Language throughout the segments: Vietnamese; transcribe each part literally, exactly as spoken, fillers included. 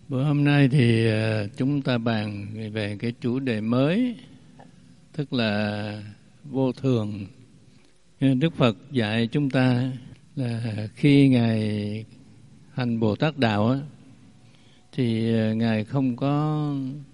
Bữa hôm nay thì chúng ta bàn về cái chủ đề mới, tức là vô thường. Đức Phật dạy chúng ta là khi Ngài hành Bồ Tát Đạo á, thì Ngài không có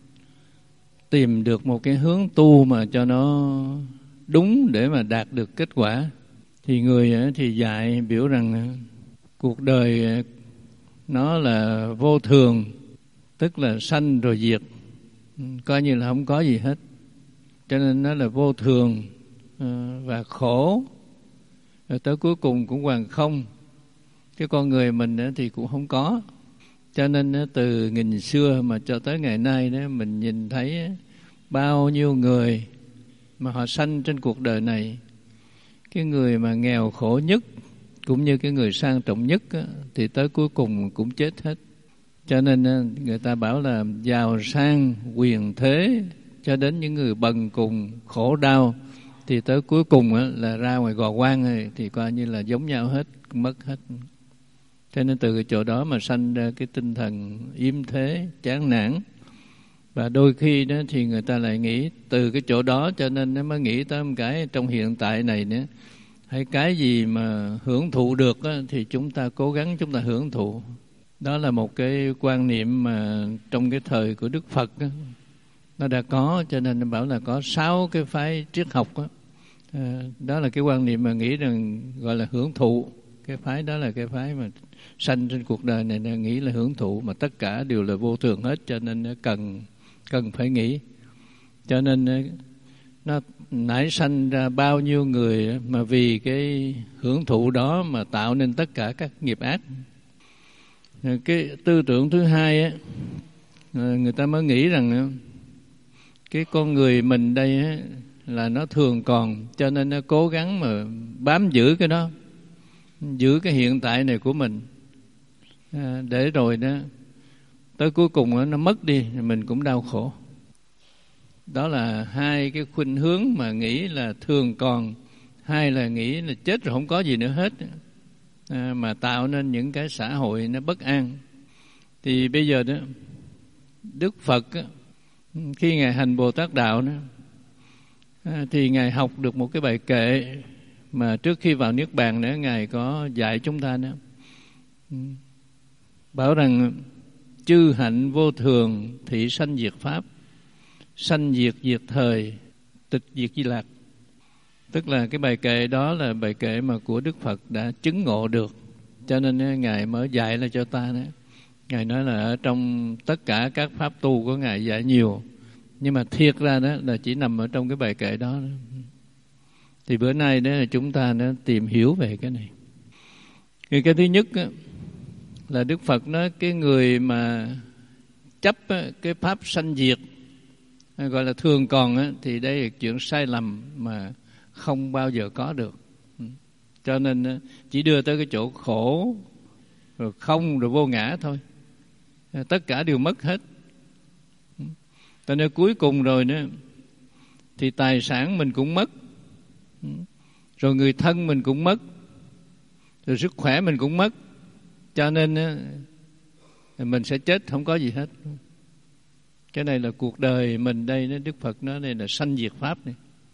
tìm được một cái hướng tu mà cho nó đúng để mà đạt được kết quả. Thì người thì dạy biểu rằng cuộc đời nó là vô thường, tức là sanh rồi diệt, coi như là không có gì hết. Cho nên nó là vô thường và khổ, rồi tới cuối cùng cũng hoàn không. Cái con người mình thì cũng không có. Cho nên từ nghìn xưa mà cho tới ngày nay đó, mình nhìn thấy bao nhiêu người mà họ sanh trên cuộc đời này. Cái người mà nghèo khổ nhất cũng như cái người sang trọng nhất thì tới cuối cùng cũng chết hết. Cho nên người ta bảo là giàu sang quyền thế cho đến những người bần cùng khổ đau thì tới cuối cùng là ra ngoài gò quan thì coi như là giống nhau hết, mất hết. Cho nên từ cái chỗ đó mà sanh ra cái tinh thần yếm thế, chán nản. Và đôi khi đó thì người ta lại nghĩ từ cái chỗ đó cho nên nó mới nghĩ tới một cái trong hiện tại này nữa. Hay cái gì mà hưởng thụ được á, thì chúng ta cố gắng chúng ta hưởng thụ. Đó là một cái quan niệm mà trong cái thời của Đức Phật á, nó đã có, cho nên nó bảo là có sáu cái phái triết học á. À, đó là cái quan niệm mà nghĩ rằng gọi là hưởng thụ. Cái phái đó là cái phái mà sanh trên cuộc đời này nó nghĩ là hưởng thụ, mà tất cả đều là vô thường hết, cho nên nó cần cần phải nghĩ. Cho nên nó nảy sanh ra bao nhiêu người mà vì cái hưởng thụ đó mà tạo nên tất cả các nghiệp ác. Cái tư tưởng thứ hai á, người ta mới nghĩ rằng cái con người mình đây á, là nó thường còn, cho nên nó cố gắng mà bám giữ cái đó, giữ cái hiện tại này của mình, à, để rồi đó tới cuối cùng đó, nó mất đi mình cũng đau khổ. Đó là hai cái khuynh hướng mà nghĩ là thường còn, hai là nghĩ là chết rồi không có gì nữa hết, à, mà tạo nên những cái xã hội nó bất an. Thì bây giờ đó Đức Phật á, khi Ngài hành Bồ Tát Đạo đó, à, thì Ngài học được một cái bài kệ mà trước khi vào Niết Bàn nữa Ngài có dạy chúng ta đó. Bảo rằng chư hạnh vô thường thị sanh diệt pháp, sanh diệt diệt thời, tịch diệt di lạc. Tức là cái bài kệ đó là bài kệ mà của Đức Phật đã chứng ngộ được, cho nên Ngài mới dạy lại cho ta đó. Ngài nói là ở trong tất cả các pháp tu của Ngài dạy nhiều, nhưng mà thiệt ra đó là chỉ nằm ở trong cái bài kệ đó. Thì bữa nay đó là chúng ta đã tìm hiểu về cái này. Thì cái thứ nhất đó, là Đức Phật nói cái người mà chấp cái pháp sanh diệt, gọi là thường còn á, thì đây là chuyện sai lầm mà không bao giờ có được. Cho nên chỉ đưa tới cái chỗ khổ, rồi không, rồi vô ngã thôi. Tất cả đều mất hết. Cho nên cuối cùng rồi nữa thì tài sản mình cũng mất, rồi người thân mình cũng mất, rồi sức khỏe mình cũng mất. Cho nên mình sẽ chết không có gì hết. Cái này là cuộc đời mình đây, Đức Phật nói đây là sanh diệt pháp này.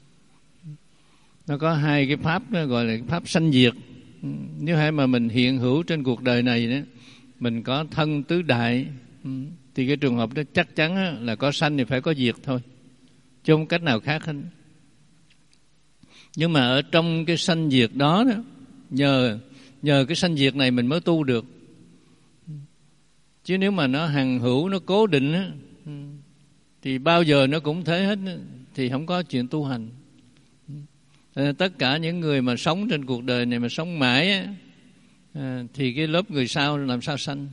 Nó có hai cái pháp đó, gọi là pháp sanh diệt. Nếu hay mà mình hiện hữu trên cuộc đời này đó, mình có thân tứ đại, thì cái trường hợp đó chắc chắn là có sanh thì phải có diệt thôi, chứ không cách nào khác hết. Nhưng mà ở trong cái sanh diệt đó, đó nhờ nhờ cái sanh diệt này mình mới tu được. Chứ nếu mà nó hằng hữu, nó cố định á, thì bao giờ nó cũng thế hết, thì không có chuyện tu hành. Tất cả những người mà sống trên cuộc đời này mà sống mãi á, thì cái lớp người sau làm sao sanh.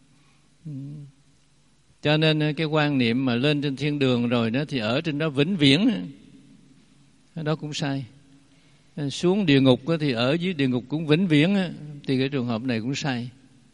Cho nên cái quan niệm mà lên trên thiên đường rồi đó thì ở trên đó vĩnh viễn, đó cũng sai. Xuống địa ngục thì ở dưới địa ngục cũng vĩnh viễn, thì cái trường hợp này cũng sai.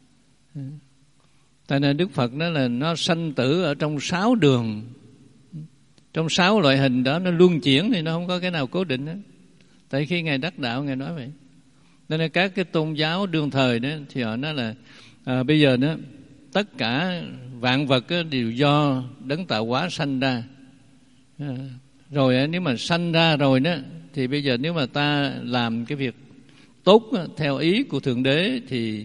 Tại nên Đức Phật nói là nó sanh tử ở trong sáu đường, trong sáu loại hình đó nó luân chuyển, thì nó không có cái nào cố định đó. Tại khi Ngài đắc đạo Ngài nói vậy. Nên là các cái tôn giáo đương thời đó thì họ nói là à, bây giờ đó tất cả vạn vật đều do đấng tạo hóa sanh ra. Rồi nếu mà sanh ra rồi đó, thì bây giờ nếu mà ta làm cái việc tốt theo ý của Thượng Đế thì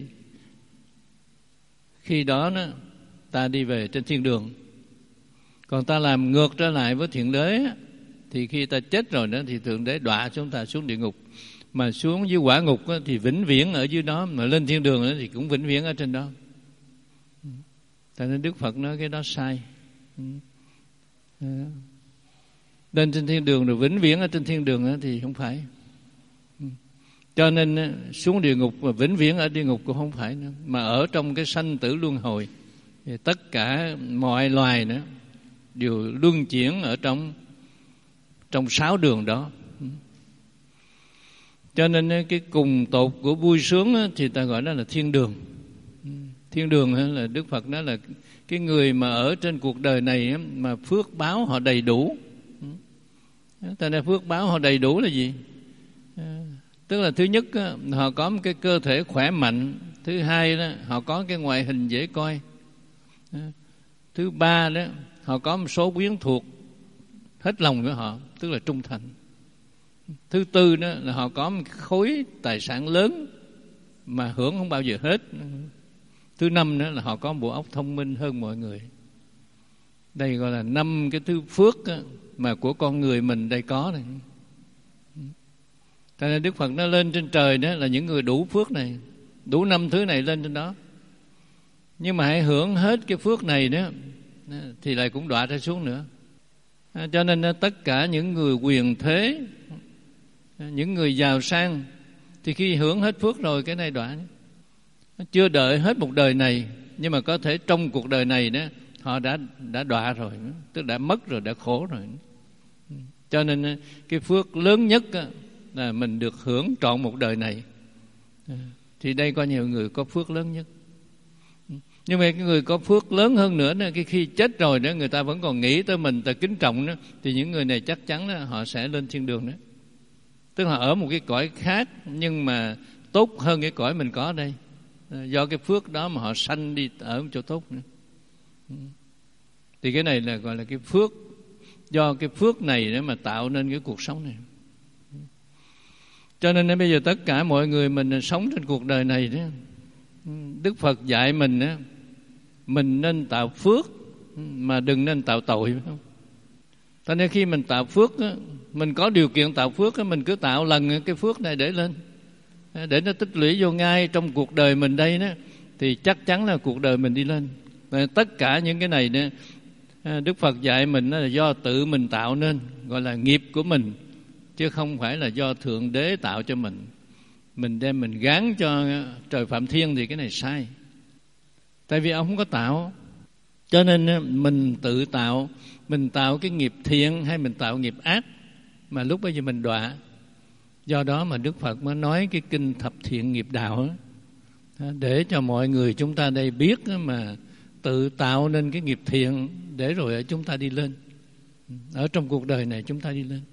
khi đó, đó ta đi về trên thiên đường. Còn ta làm ngược trở lại với Thượng Đế thì khi ta chết rồi đó thì Thượng Đế đọa chúng ta xuống địa ngục. Mà xuống dưới quả ngục thì vĩnh viễn ở dưới đó, mà lên thiên đường thì cũng vĩnh viễn ở trên đó. Cho nên Đức Phật nói cái đó sai. Lên trên thiên đường rồi vĩnh viễn ở trên thiên đường thì không phải. Cho nên xuống địa ngục và vĩnh viễn ở địa ngục cũng không phải nữa. Mà ở trong cái sanh tử luân hồi thì tất cả mọi loài nữa đều luân chuyển ở trong trong sáu đường đó. Cho nên cái cùng tột của vui sướng thì ta gọi đó là thiên đường. Thiên đường là Đức Phật nói là cái người mà ở trên cuộc đời này mà phước báo họ đầy đủ. Ta nói phước báo họ đầy đủ là gì? Tức là thứ nhất họ có một cái cơ thể khỏe mạnh, thứ hai đó họ có cái ngoại hình dễ coi, thứ ba đó họ có một số quyến thuộc hết lòng với họ, tức là trung thành. Thứ tư đó là họ có một khối tài sản lớn mà hưởng không bao giờ hết. Thứ năm đó là họ có một bộ óc thông minh hơn mọi người. Đây gọi là năm cái thứ phước mà của con người mình đây có này. Cho nên Đức Phật nó lên trên trời đó là những người đủ phước này, đủ năm thứ này lên trên đó. Nhưng mà hãy hưởng hết cái phước này đó thì lại cũng đọa ra xuống nữa. Cho nên tất cả những người quyền thế, những người giàu sang thì khi hưởng hết phước rồi cái này đọa. Chưa đợi hết một đời này, nhưng mà có thể trong cuộc đời này đó họ đã đã đọa rồi, tức đã mất rồi, đã khổ rồi. Cho nên cái phước lớn nhất là mình được hưởng trọn một đời này. Thì đây có nhiều người có phước lớn nhất. Nhưng mà cái người có phước lớn hơn nữa đó, cái khi chết rồi đó người ta vẫn còn nghĩ tới mình, ta kính trọng đó, thì những người này chắc chắn đó, họ sẽ lên thiên đường đó. Tức là ở một cái cõi khác nhưng mà tốt hơn cái cõi mình có ở đây. Do cái phước đó mà họ sanh đi ở một chỗ tốt nữa. Thì cái này là gọi là cái phước. Do cái phước này để mà tạo nên cái cuộc sống này. Cho nên đến bây giờ tất cả mọi người mình sống trên cuộc đời này đó, Đức Phật dạy mình đó, mình nên tạo phước mà đừng nên tạo tội, phải không? Cho nên khi mình tạo phước đó, mình có điều kiện tạo phước đó, mình cứ tạo lần cái phước này để lên, để nó tích lũy vô ngay trong cuộc đời mình đây đó, thì chắc chắn là cuộc đời mình đi lên. Và tất cả những cái này đó, Đức Phật dạy mình là do tự mình tạo nên, gọi là nghiệp của mình, chứ không phải là do Thượng Đế tạo cho mình. Mình đem mình gán cho trời Phạm Thiên thì cái này sai. Tại vì ông không có tạo. Cho nên mình tự tạo, mình tạo cái nghiệp thiện hay mình tạo nghiệp ác, mà lúc bây giờ mình đọa. Do đó mà Đức Phật mới nói cái kinh thập thiện nghiệp đạo đó, để cho mọi người chúng ta đây biết mà tự tạo nên cái nghiệp thiện để rồi chúng ta đi lên. Ở trong cuộc đời này chúng ta đi lên.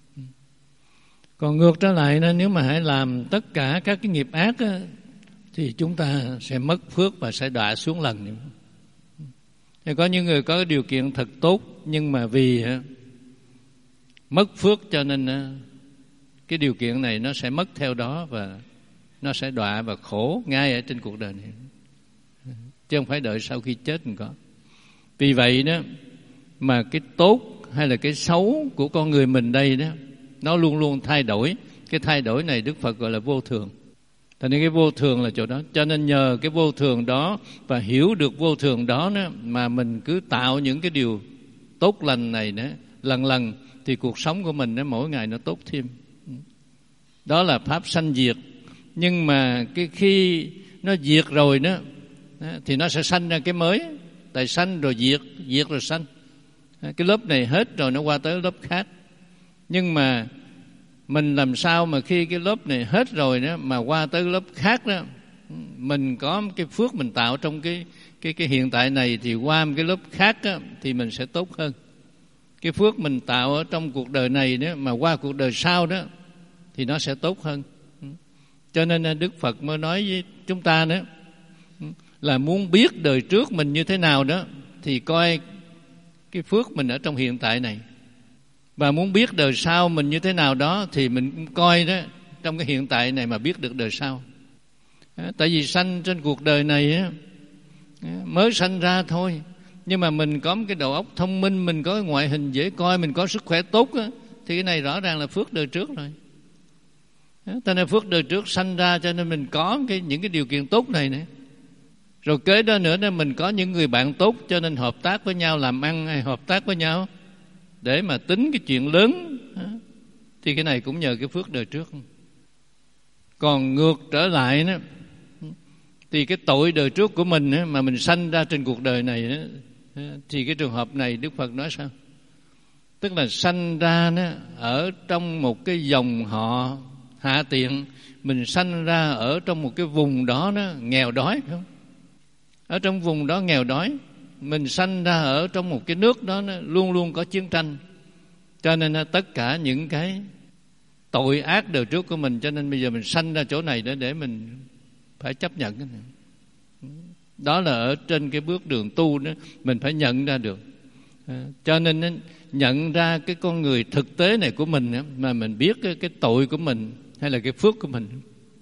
Còn ngược trở lại nếu mà hãy làm tất cả các cái nghiệp ác á, thì chúng ta sẽ mất phước và sẽ đọa xuống lần. Thì có những người có điều kiện thật tốt, nhưng mà vì mất phước cho nên cái điều kiện này nó sẽ mất theo đó, và nó sẽ đọa và khổ ngay ở trên cuộc đời này, chứ không phải đợi sau khi chết mình có. Vì vậy đó mà cái tốt hay là cái xấu của con người mình đây đó, nó luôn luôn thay đổi. Cái thay đổi này Đức Phật gọi là vô thường. Cho nên cái vô thường là chỗ đó. Cho nên nhờ cái vô thường đó và hiểu được vô thường đó, đó mà mình cứ tạo những cái điều tốt lành này đó, lần lần thì cuộc sống của mình đó, mỗi ngày nó tốt thêm. Đó là pháp sanh diệt. Nhưng mà cái khi nó diệt rồi đó, thì nó sẽ sanh ra cái mới. Tại sanh rồi diệt, diệt rồi sanh. Cái lớp này hết rồi nó qua tới lớp khác. Nhưng mà mình làm sao mà khi cái lớp này hết rồi đó mà qua tới lớp khác đó, mình có cái phước mình tạo trong cái cái cái hiện tại này, thì qua một cái lớp khác đó, thì mình sẽ tốt hơn. Cái phước mình tạo ở trong cuộc đời này đó mà qua cuộc đời sau đó thì nó sẽ tốt hơn. Cho nên Đức Phật mới nói với chúng ta đó là muốn biết đời trước mình như thế nào đó thì coi cái phước mình ở trong hiện tại này, và muốn biết đời sau mình như thế nào đó thì mình cũng coi đó trong cái hiện tại này mà biết được đời sau. Tại vì sanh trên cuộc đời này á, mới sanh ra thôi, nhưng mà mình có một cái đầu óc thông minh, mình có cái ngoại hình dễ coi, mình có sức khỏe tốt á, thì cái này rõ ràng là phước đời trước rồi. Cho nên phước đời trước sanh ra cho nên mình có cái, những cái điều kiện tốt này nữa. Rồi kế đó nữa là mình có những người bạn tốt, cho nên hợp tác với nhau làm ăn hay hợp tác với nhau để mà tính cái chuyện lớn, thì cái này cũng nhờ cái phước đời trước. Còn ngược trở lại đó, thì cái tội đời trước của mình mà mình sanh ra trên cuộc đời này đó, thì cái trường hợp này Đức Phật nói sao? Tức là sanh ra đó, ở trong một cái dòng họ hạ tiện, mình sanh ra ở trong một cái vùng đó, đó nghèo đói, phải không? Ở trong vùng đó nghèo đói, mình sanh ra ở trong một cái nước đó nó luôn luôn có chiến tranh, cho nên tất cả những cái tội ác đời trước của mình, cho nên bây giờ mình sanh ra chỗ này để để mình phải chấp nhận cái này. Đó là ở trên cái bước đường tu đó, mình phải nhận ra được. Cho nên nhận ra cái con người thực tế này của mình mà mình biết cái, cái tội của mình hay là cái phước của mình.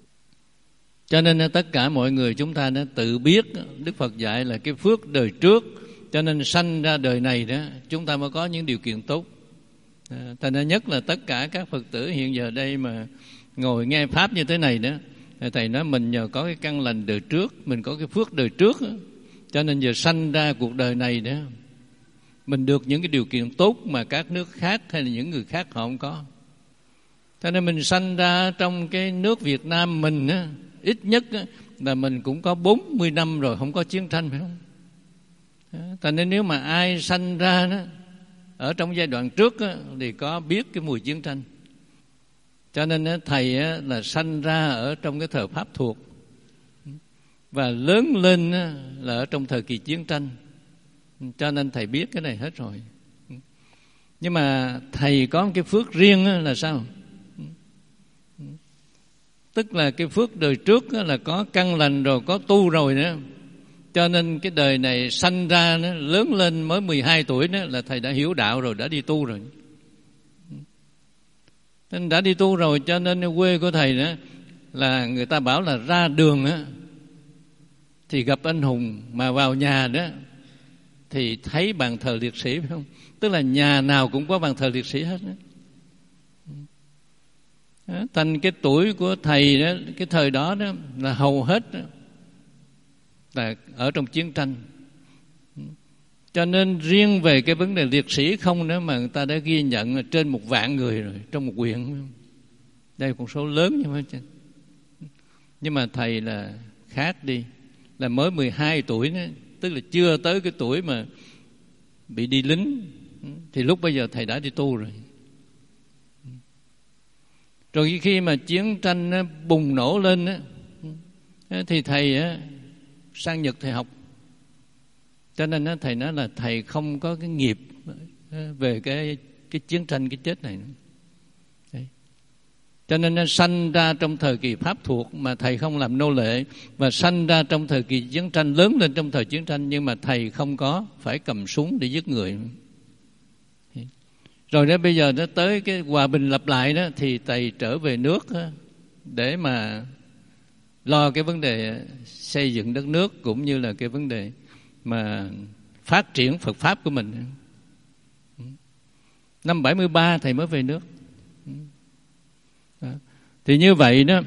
Cho nên tất cả mọi người chúng ta đã tự biết, Đức Phật dạy là cái phước đời trước, cho nên sanh ra đời này đó chúng ta mới có những điều kiện tốt. Thành ra nhất là tất cả các Phật tử hiện giờ đây mà ngồi nghe Pháp như thế này đó, Thầy nói mình nhờ có cái căn lành đời trước, mình có cái phước đời trước đó, cho nên giờ sanh ra cuộc đời này đó, mình được những cái điều kiện tốt mà các nước khác hay là những người khác họ không có. Cho nên mình sanh ra trong cái nước Việt Nam mình á, ít nhất á, là mình cũng có bốn mươi năm rồi không có chiến tranh, phải không? Cho nên nếu mà ai sanh ra đó ở trong giai đoạn trước á, thì có biết cái mùi chiến tranh. Cho nên á, thầy á, là sanh ra ở trong cái thời Pháp thuộc và lớn lên á, là ở trong thời kỳ chiến tranh, cho nên thầy biết cái này hết rồi. Nhưng mà thầy có một cái phước riêng á, là sao? Tức là cái phước đời trước á, là có căn lành rồi, có tu rồi nữa, cho nên cái đời này sanh ra nó lớn lên mới mười hai tuổi đó, là thầy đã hiểu đạo rồi, đã đi tu rồi. Nên đã đi tu rồi, cho nên quê của thầy đó là người ta bảo là ra đường á thì gặp anh hùng, mà vào nhà đó thì thấy bàn thờ liệt sĩ, phải không? Tức là nhà nào cũng có bàn thờ liệt sĩ hết đó. Đó, thành cái tuổi của thầy đó, cái thời đó đó là hầu hết đó, là ở trong chiến tranh. Cho nên riêng về cái vấn đề liệt sĩ không nữa mà người ta đã ghi nhận là trên một vạn người rồi trong một huyện. Đây là con số lớn như vậy. Nhưng mà thầy là khác đi, là mới mười hai tuổi đó, tức là chưa tới cái tuổi mà bị đi lính, thì lúc bây giờ thầy đã đi tu rồi. Rồi khi mà chiến tranh nó bùng nổ lên đó, thì thầy sang Nhật thầy học. Cho nên thầy nói là thầy không có cái nghiệp về cái, cái chiến tranh, cái chết này. Đấy. Cho nên nó sanh ra trong thời kỳ Pháp thuộc mà thầy không làm nô lệ, và sanh ra trong thời kỳ chiến tranh, lớn lên trong thời chiến tranh, nhưng mà thầy không có phải cầm súng để giết người. Rồi đó bây giờ nó tới cái hòa bình lập lại đó, thì thầy trở về nước đó, để mà lo cái vấn đề xây dựng đất nước, cũng như là cái vấn đề mà phát triển Phật Pháp của mình. Năm bảy mươi ba thầy mới về nước. Đó. Thì như vậy đó,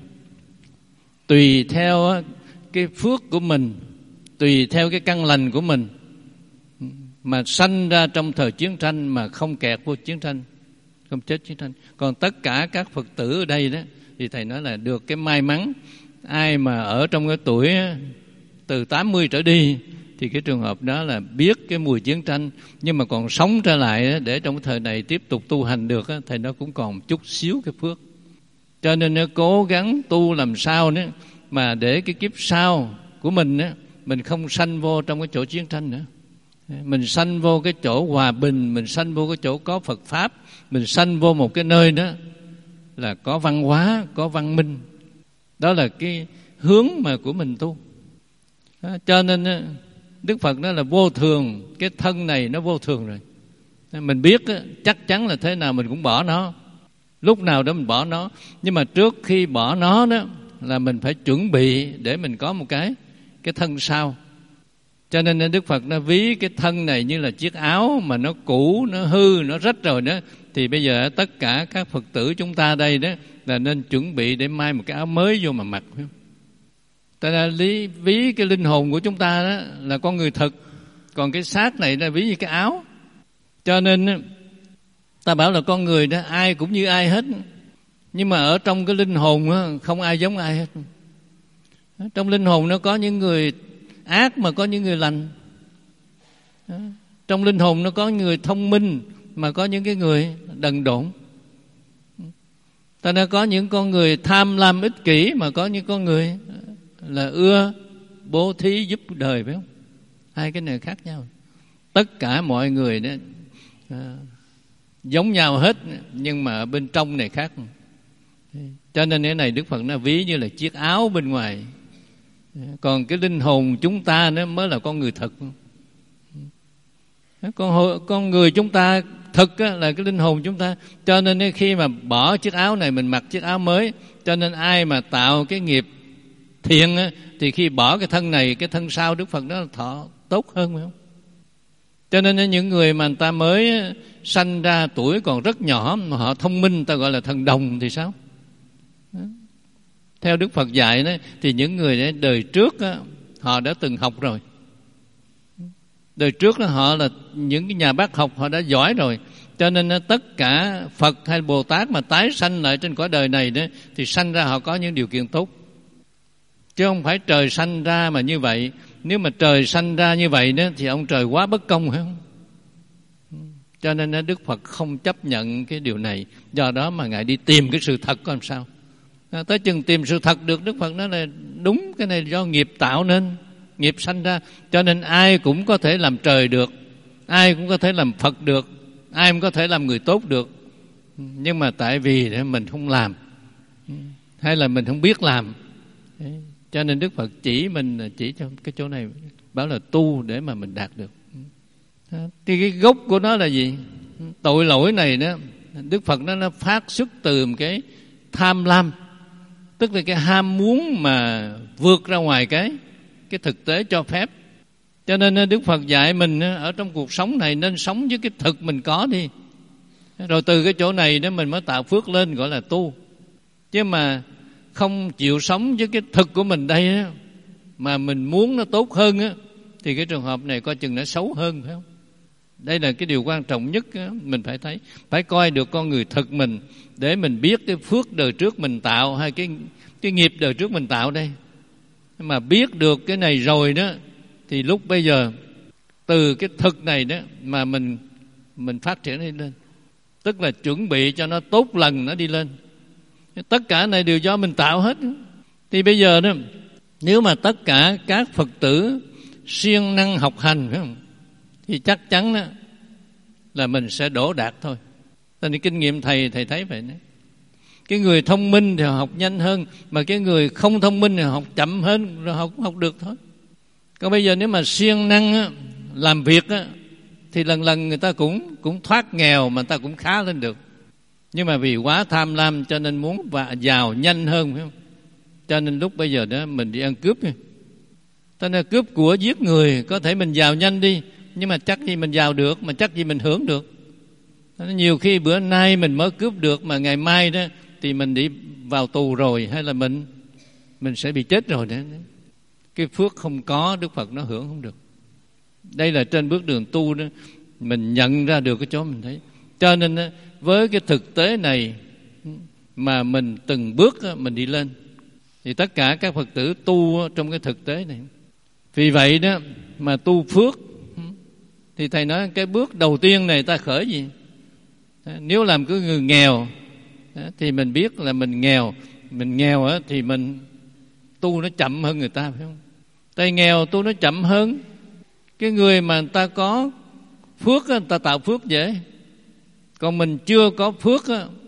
tùy theo cái phước của mình, tùy theo cái căn lành của mình, mà sanh ra trong thời chiến tranh mà không kẹt vô chiến tranh, không chết chiến tranh. Còn tất cả các Phật tử ở đây đó, thì thầy nói là được cái may mắn, ai mà ở trong cái tuổi từ tám mươi trở đi thì cái trường hợp đó là biết cái mùi chiến tranh, nhưng mà còn sống trở lại để trong cái thời này tiếp tục tu hành được, thầy nó cũng còn chút xíu cái phước. Cho nên nó cố gắng tu làm sao nữa mà để cái kiếp sau của mình á, mình không sanh vô trong cái chỗ chiến tranh nữa, mình sanh vô cái chỗ hòa bình, mình sanh vô cái chỗ có Phật Pháp, mình sanh vô một cái nơi đó là có văn hóa, có văn minh. Đó là cái hướng mà của mình tu. Cho nên Đức Phật nói là vô thường, cái thân này nó vô thường rồi. Mình biết chắc chắn là thế nào mình cũng bỏ nó, lúc nào đó mình bỏ nó. Nhưng mà trước khi bỏ nó đó là mình phải chuẩn bị để mình có một cái cái thân sau. Cho nên Đức Phật nó ví cái thân này như là chiếc áo mà nó cũ, nó hư, nó rách rồi đó. Thì bây giờ tất cả các Phật tử chúng ta đây đó là nên chuẩn bị để mai một cái áo mới vô mà mặc. Ta đã lý, ví cái linh hồn của chúng ta đó là con người thực, còn cái xác này là ví như cái áo. Cho nên ta bảo là con người đó ai cũng như ai hết, nhưng mà ở trong cái linh hồn đó, không ai giống ai hết. Trong linh hồn nó có những người ác mà có những người lành. Trong linh hồn nó có những người thông minh mà có những cái người đần độn. Ta đã có những con người tham lam ích kỷ mà có những con người là ưa bố thí giúp đời, phải không? Hai cái này khác nhau. Tất cả mọi người đó à, giống nhau hết, nhưng mà bên trong này khác. Cho nên cái này Đức Phật nó ví như là chiếc áo bên ngoài, còn cái linh hồn chúng ta nó mới là con người thật. Con, con người chúng ta thực là cái linh hồn chúng ta. Cho nên khi mà bỏ chiếc áo này mình mặc chiếc áo mới. Cho nên ai mà tạo cái nghiệp thiện thì khi bỏ cái thân này, cái thân sau Đức Phật nó thọ tốt hơn, phải không? Cho nên những người mà người ta mới sanh ra tuổi còn rất nhỏ mà họ thông minh, ta gọi là thần đồng thì sao? Theo Đức Phật dạy đó, thì những người đời trước đó, họ đã từng học rồi. Đời trước đó, họ là những cái nhà bác học, họ đã giỏi rồi. Cho nên tất cả Phật hay Bồ Tát mà tái sanh lại trên cõi đời này đó, thì sanh ra họ có những điều kiện tốt. Chứ không phải trời sanh ra mà như vậy. Nếu mà trời sanh ra như vậy đó, thì ông trời quá bất công, phải không? Cho nên Đức Phật không chấp nhận cái điều này. Do đó mà Ngài đi tìm cái sự thật có làm sao. À, tới chừng tìm sự thật được, Đức Phật nói là đúng, cái này do nghiệp tạo nên, nghiệp sanh ra. Cho nên ai cũng có thể làm trời được, ai cũng có thể làm Phật được, ai cũng có thể làm người tốt được. Nhưng mà tại vì mình không làm, hay là mình không biết làm, cho nên Đức Phật chỉ mình, chỉ cho cái chỗ này, bảo là tu để mà mình đạt được. Thì cái gốc của nó là gì? Tội lỗi này đó, Đức Phật nó, nó phát xuất từ một cái tham lam, tức là cái ham muốn mà vượt ra ngoài cái cái thực tế cho phép. Cho nên Đức Phật dạy mình ở trong cuộc sống này nên sống với cái thực mình có đi, rồi từ cái chỗ này đó mình mới tạo phước lên, gọi là tu. Chứ mà không chịu sống với cái thực của mình đây á, mà mình muốn nó tốt hơn á, thì cái trường hợp này coi chừng nó xấu hơn, phải không? Đây là cái điều quan trọng nhất á, mình phải thấy, phải coi được con người thực mình để mình biết cái phước đời trước mình tạo hay cái cái nghiệp đời trước mình tạo đây. Mà biết được cái này rồi đó, thì lúc bây giờ từ cái thực này đó mà mình mình phát triển đi lên, tức là chuẩn bị cho nó tốt lần nó đi lên. Tất cả này đều do mình tạo hết. Thì bây giờ đó, nếu mà tất cả các Phật tử siêng năng học hành, phải không, thì chắc chắn đó là mình sẽ đỗ đạt thôi. Tại vì kinh nghiệm thầy thầy thấy vậy đấy. Cái người thông minh thì học nhanh hơn, mà cái người không thông minh thì học chậm hơn, rồi học cũng học được thôi. Còn bây giờ nếu mà siêng năng á, làm việc á, thì lần lần người ta cũng cũng thoát nghèo mà người ta cũng khá lên được. Nhưng mà vì quá tham lam cho nên muốn và giàu nhanh hơn, phải không? Cho nên lúc bây giờ đó mình đi ăn cướp. Cho nên cướp của giết người, có thể mình giàu nhanh đi, nhưng mà chắc gì mình giàu được, mà chắc gì mình hưởng được. Nhiều khi bữa nay mình mới cướp được, mà ngày mai đó thì mình đi vào tù rồi, hay là mình mình sẽ bị chết rồi đó. Cái phước không có, Đức Phật nó hưởng không được. Đây là trên bước đường tu đó, mình nhận ra được cái chỗ mình thấy. Cho nên với cái thực tế này mà mình từng bước mình đi lên, thì tất cả các Phật tử tu trong cái thực tế này. Vì vậy đó mà tu phước, thì thầy nói cái bước đầu tiên này ta khởi gì? Nếu làm cái người nghèo thì mình biết là mình nghèo. Mình nghèo thì mình tu nó chậm hơn người ta, phải không? Tay nghèo tu nó chậm hơn. Cái người mà người ta có phước, người ta tạo phước dễ. Còn mình chưa có phước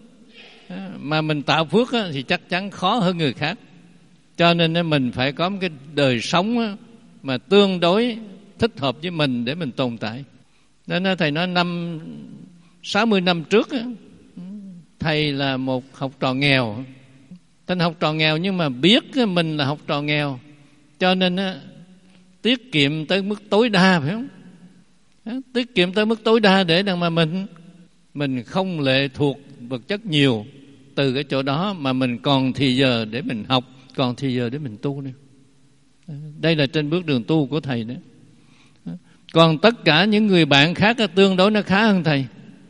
mà mình tạo phước thì chắc chắn khó hơn người khác. Cho nên mình phải có một cái đời sống mà tương đối thích hợp với mình để mình tồn tại. Nên thầy nói năm sáu mươi năm trước thầy là một học trò nghèo. Thầy học trò nghèo nhưng mà biết mình là học trò nghèo, cho nên tiết kiệm tới mức tối đa, phải không? Tiết kiệm tới mức tối đa để mà mình mình không lệ thuộc vật chất nhiều. Từ cái chỗ đó mà mình còn thì giờ để mình học, còn thì giờ để mình tu nữa. Đây là trên bước đường tu của thầy đó. Còn tất cả những người bạn khác tương đối nó khá hơn thầy,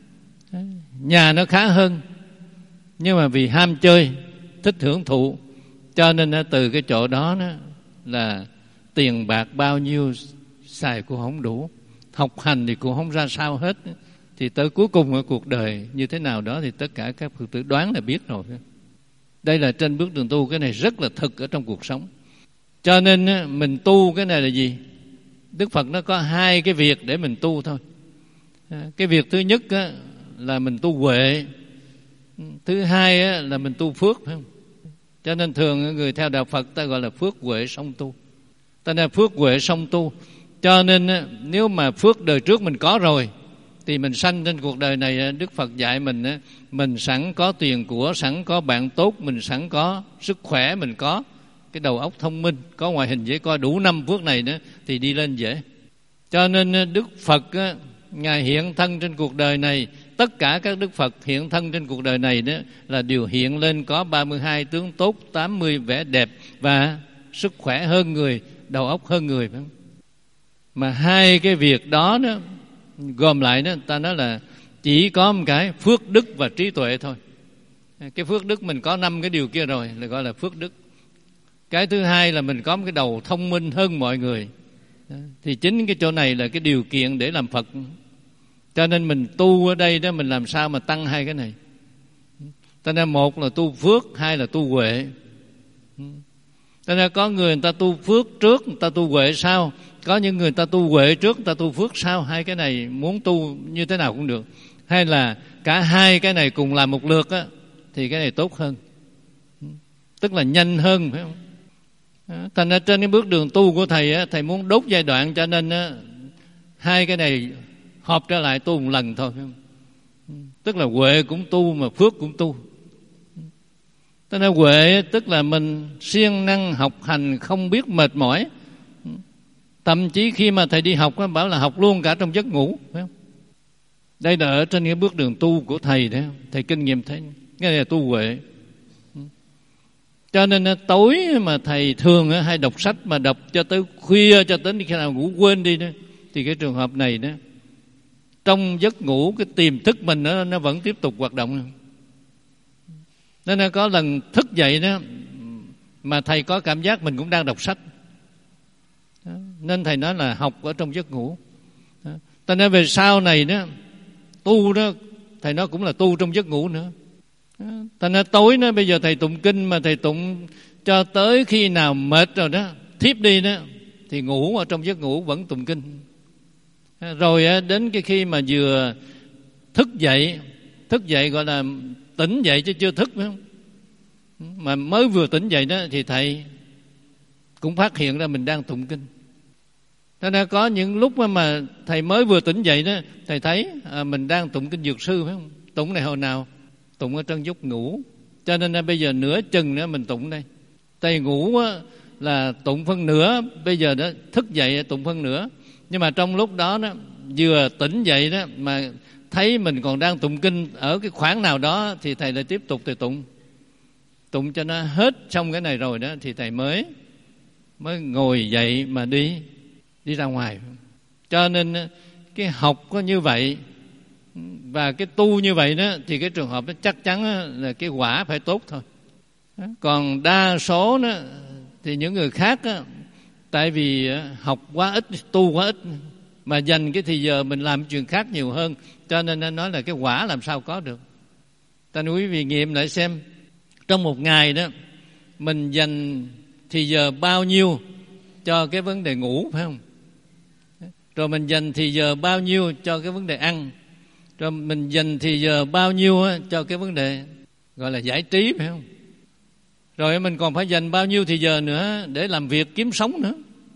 nhà nó khá hơn, nhưng mà vì ham chơi, thích hưởng thụ, cho nên từ cái chỗ đó là tiền bạc bao nhiêu xài cũng không đủ, học hành thì cũng không ra sao hết. Thì tới cuối cùng ở cuộc đời như thế nào đó thì tất cả các Phật tử đoán là biết rồi. Đây là trên bước đường tu, cái này rất là thực ở trong cuộc sống. Cho nên mình tu cái này là gì? Đức Phật nó có hai cái việc để mình tu thôi. Cái việc thứ nhất là mình tu huệ, thứ hai là mình tu phước, phải không? Cho nên thường người theo đạo Phật ta gọi là phước huệ song tu. Ta là phước huệ song tu. Cho nên nếu mà phước đời trước mình có rồi thì mình sanh trên cuộc đời này, Đức Phật dạy mình mình sẵn có tiền của, sẵn có bạn tốt, mình sẵn có sức khỏe, mình có cái đầu óc thông minh, có ngoại hình dễ coi, đủ năm phước này nữa thì đi lên dễ. Cho nên Đức Phật Ngài hiện thân trên cuộc đời này, tất cả các Đức Phật hiện thân trên cuộc đời này đó là đều hiện lên có ba mươi hai tướng tốt, tám mươi vẻ đẹp và sức khỏe hơn người, đầu óc hơn người, phải không? Mà hai cái việc đó đó gồm lại đó, ta nói là chỉ có một cái phước đức và trí tuệ thôi. Cái phước đức mình có năm cái điều kia rồi là gọi là phước đức. Cái thứ hai là mình có một cái đầu thông minh hơn mọi người. Thì chính cái chỗ này là cái điều kiện để làm Phật. Cho nên mình tu ở đây đó, mình làm sao mà tăng hai cái này. Cho nên một là tu phước, hai là tu huệ. Cho nên có người người ta tu phước trước, người ta tu huệ sau. Có những người ta tu huệ trước, người ta tu phước sau. Hai cái này muốn tu như thế nào cũng được. Hay là cả hai cái này cùng làm một lượt á, thì cái này tốt hơn, tức là nhanh hơn, phải không? Thành ra trên cái bước đường tu của thầy á, thầy muốn đốt giai đoạn, cho nên á, hai cái này họp trở lại tu một lần thôi, phải không? Tức là huệ cũng tu mà phước cũng tu. Cho nên huệ tức là mình siêng năng học hành, không biết mệt mỏi. Thậm chí khi mà thầy đi học á, bảo là học luôn cả trong giấc ngủ, phải không? Đây là ở trên cái bước đường tu của thầy đấy, thầy kinh nghiệm thấy cái này là tu huệ. Cho nên tối mà thầy thường hay đọc sách, mà đọc cho tới khuya, cho tới khi nào ngủ quên đi đó, thì cái trường hợp này đó, trong giấc ngủ cái tiềm thức mình nó, nó vẫn tiếp tục hoạt động. Nên là có lần thức dậy đó mà thầy có cảm giác mình cũng đang đọc sách. Nên thầy nói là học ở trong giấc ngủ. Cho nên về sau này đó, tu đó, thầy nói cũng là tu trong giấc ngủ nữa. Thành ra tối đó, bây giờ thầy tụng kinh mà thầy tụng cho tới khi nào mệt rồi đó, thiếp đi đó, thì ngủ ở trong giấc ngủ vẫn tụng kinh. Rồi đến cái khi mà vừa thức dậy, thức dậy gọi là tỉnh dậy chứ chưa thức, phải không? Mà mới vừa tỉnh dậy đó thì thầy cũng phát hiện ra mình đang tụng kinh. Thế nên có những lúc mà thầy mới vừa tỉnh dậy đó, thầy thấy à, mình đang tụng kinh Dược Sư, phải không? Tụng này hồi nào? Tụng ở trong giấc ngủ. Cho nên bây giờ nửa chừng nữa mình tụng đây. Thầy ngủ là tụng phân nửa, bây giờ đó thức dậy tụng phân nửa. Nhưng mà trong lúc đó, đó vừa tỉnh dậy đó mà thấy mình còn đang tụng kinh ở cái khoảng nào đó thì thầy lại tiếp tục thầy tụng. Tụng cho nó hết xong cái này rồi đó thì thầy mới mới ngồi dậy mà đi đi ra ngoài. Cho nên cái học có như vậy và cái tu như vậy đó thì cái trường hợp đó chắc chắn là cái quả phải tốt thôi. Còn đa số đó thì những người khác đó, tại vì học quá ít, tu quá ít mà dành cái thì giờ mình làm chuyện khác nhiều hơn, cho nên anh nói là cái quả làm sao có được. Ta nói quý vị nghiệm lại xem, trong một ngày đó mình dành thì giờ bao nhiêu cho cái vấn đề ngủ, phải không? Rồi mình dành thì giờ bao nhiêu cho cái vấn đề ăn, rồi mình dành thì giờ bao nhiêu cho cái vấn đề gọi là giải trí, phải không? Rồi mình còn phải dành bao nhiêu thì giờ nữa để làm việc kiếm sống nữa.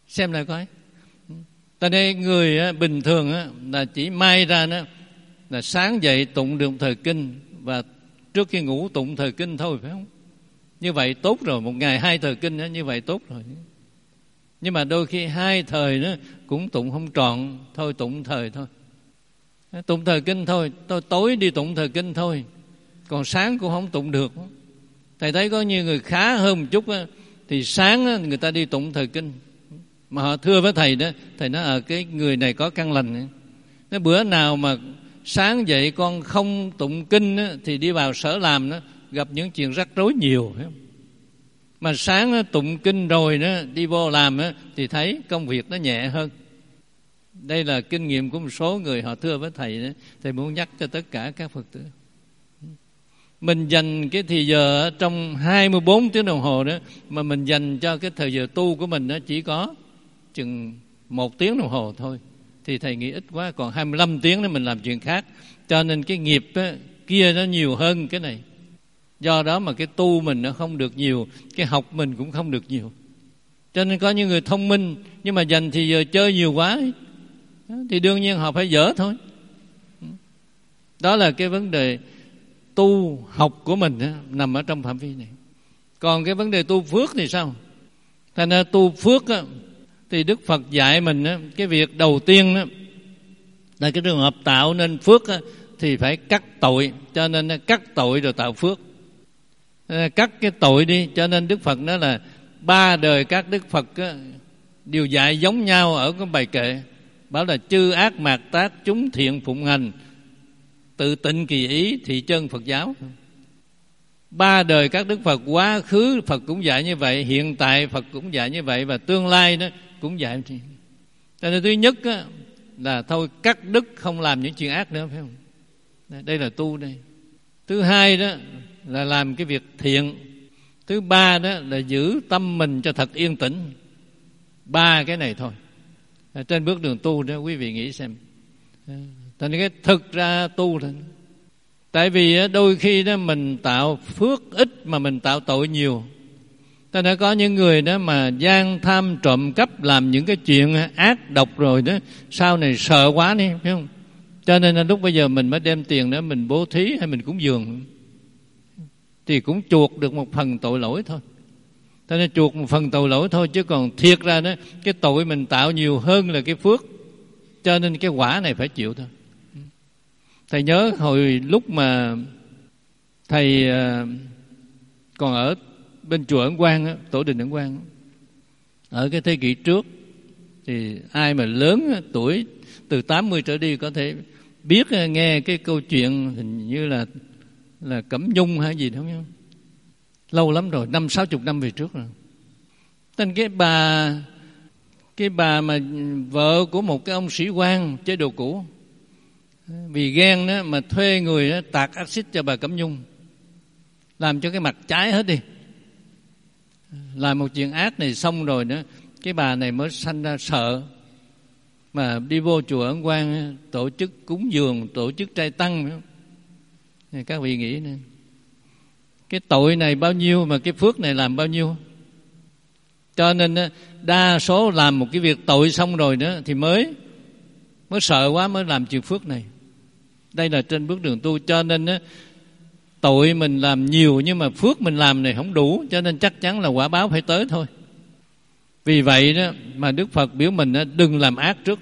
Xem lại coi. Ta đây người bình thường là chỉ may ra là sáng dậy tụng được thời kinh và trước khi ngủ tụng thời kinh thôi, phải không? Như vậy tốt rồi, một ngày hai thời kinh như vậy tốt rồi. Nhưng mà đôi khi hai thời nữa cũng tụng không trọn, thôi tụng thời thôi. Tụng thời kinh thôi, tôi tối đi tụng thời kinh thôi, còn sáng cũng không tụng được. Thầy thấy có nhiều người khá hơn một chút á, thì sáng người ta đi tụng thời kinh, mà họ thưa với thầy đó, thầy nói ở cái người này có căn lành. Nói bữa nào mà sáng dậy con không tụng kinh á, thì đi vào sở làm đó, gặp những chuyện rắc rối nhiều, phải không? Mà sáng á, tụng kinh rồi đó, đi vô làm á, thì thấy công việc nó nhẹ hơn. Đây là kinh nghiệm của một số người họ thưa với thầy đó. Thầy muốn nhắc cho tất cả các Phật tử. Mình dành cái thời giờ trong hai mươi bốn tiếng đồng hồ đó, mà mình dành cho cái thời giờ tu của mình đó chỉ có chừng một tiếng đồng hồ thôi, thì thầy nghĩ ít quá. Còn hai mươi lăm tiếng đó mình làm chuyện khác, cho nên cái nghiệp đó, kia nó nhiều hơn cái này. Do đó mà cái tu mình nó không được nhiều, cái học mình cũng không được nhiều. Cho nên có những người thông minh nhưng mà dành thì giờ chơi nhiều quá thì đương nhiên họ phải dở thôi. Đó là cái vấn đề tu học của mình đó, nằm ở trong phạm vi này. Còn cái vấn đề tu phước thì sao? Thành ra tu phước đó, thì Đức Phật dạy mình đó, cái việc đầu tiên đó, là cái trường hợp tạo nên phước đó, thì phải cắt tội. Cho nên cắt tội rồi tạo phước. Cắt cái tội đi. Cho nên Đức Phật nói là ba đời các Đức Phật đó, đều dạy giống nhau ở cái bài kệ. Bảo là chư ác mạt tác chúng thiện phụng hành, tự tịnh kỳ ý thị chân Phật giáo. Ba đời các Đức Phật, quá khứ Phật cũng dạy như vậy, hiện tại Phật cũng dạy như vậy, và tương lai đó cũng dạy. Cho nên thứ nhất á, là thôi cắt đứt không làm những chuyện ác nữa, phải không? Đây là tu đây. Thứ hai đó là làm cái việc thiện. Thứ ba đó là giữ tâm mình cho thật yên tĩnh. Ba cái này thôi. Trên bước đường tu đó quý vị nghĩ xem. Thành cái thực ra tu thôi. Tại vì đôi khi đó mình tạo phước ít mà mình tạo tội nhiều. Ta đã có những người đó mà gian tham trộm cắp, làm những cái chuyện ác độc rồi đó, sau này sợ quá đi, phải không? Cho nên là lúc bây giờ mình mới đem tiền đó mình bố thí hay mình cúng dường, thì cũng chuộc được một phần tội lỗi thôi. Cho nên chuộc một phần tội lỗi thôi, chứ còn thiệt ra đó cái tội mình tạo nhiều hơn là cái phước. Cho nên cái quả này phải chịu thôi. Thầy nhớ hồi lúc mà thầy còn ở bên chùa Ấn Quang, tổ đình Ấn Quang, ở cái thế kỷ trước, thì ai mà lớn tuổi từ tám mươi trở đi có thể biết nghe cái câu chuyện hình như là là Cẩm Nhung hay gì đó, không? Lâu lắm rồi, năm sáu chục năm về trước rồi. Tên cái bà cái bà mà vợ của một cái ông sĩ quan chế độ cũ, vì ghen đó mà thuê người đó tạt axit cho bà Cẩm Nhung, làm cho cái mặt cháy hết đi. Làm một chuyện ác này xong rồi đó, cái bà này mới sanh ra sợ, mà đi vô chùa Ấn Quang tổ chức cúng dường, tổ chức trai tăng. Các vị nghĩ nè, cái tội này bao nhiêu mà cái phước này làm bao nhiêu. Cho nên đa số làm một cái việc tội xong rồi đó thì mới mới sợ quá mới làm chuyện phước này. Đây là trên bước đường tu. Cho nên tội mình làm nhiều nhưng mà phước mình làm này không đủ, cho nên chắc chắn là quả báo phải tới thôi. Vì vậy đó mà Đức Phật biểu mình đó, đừng làm ác trước.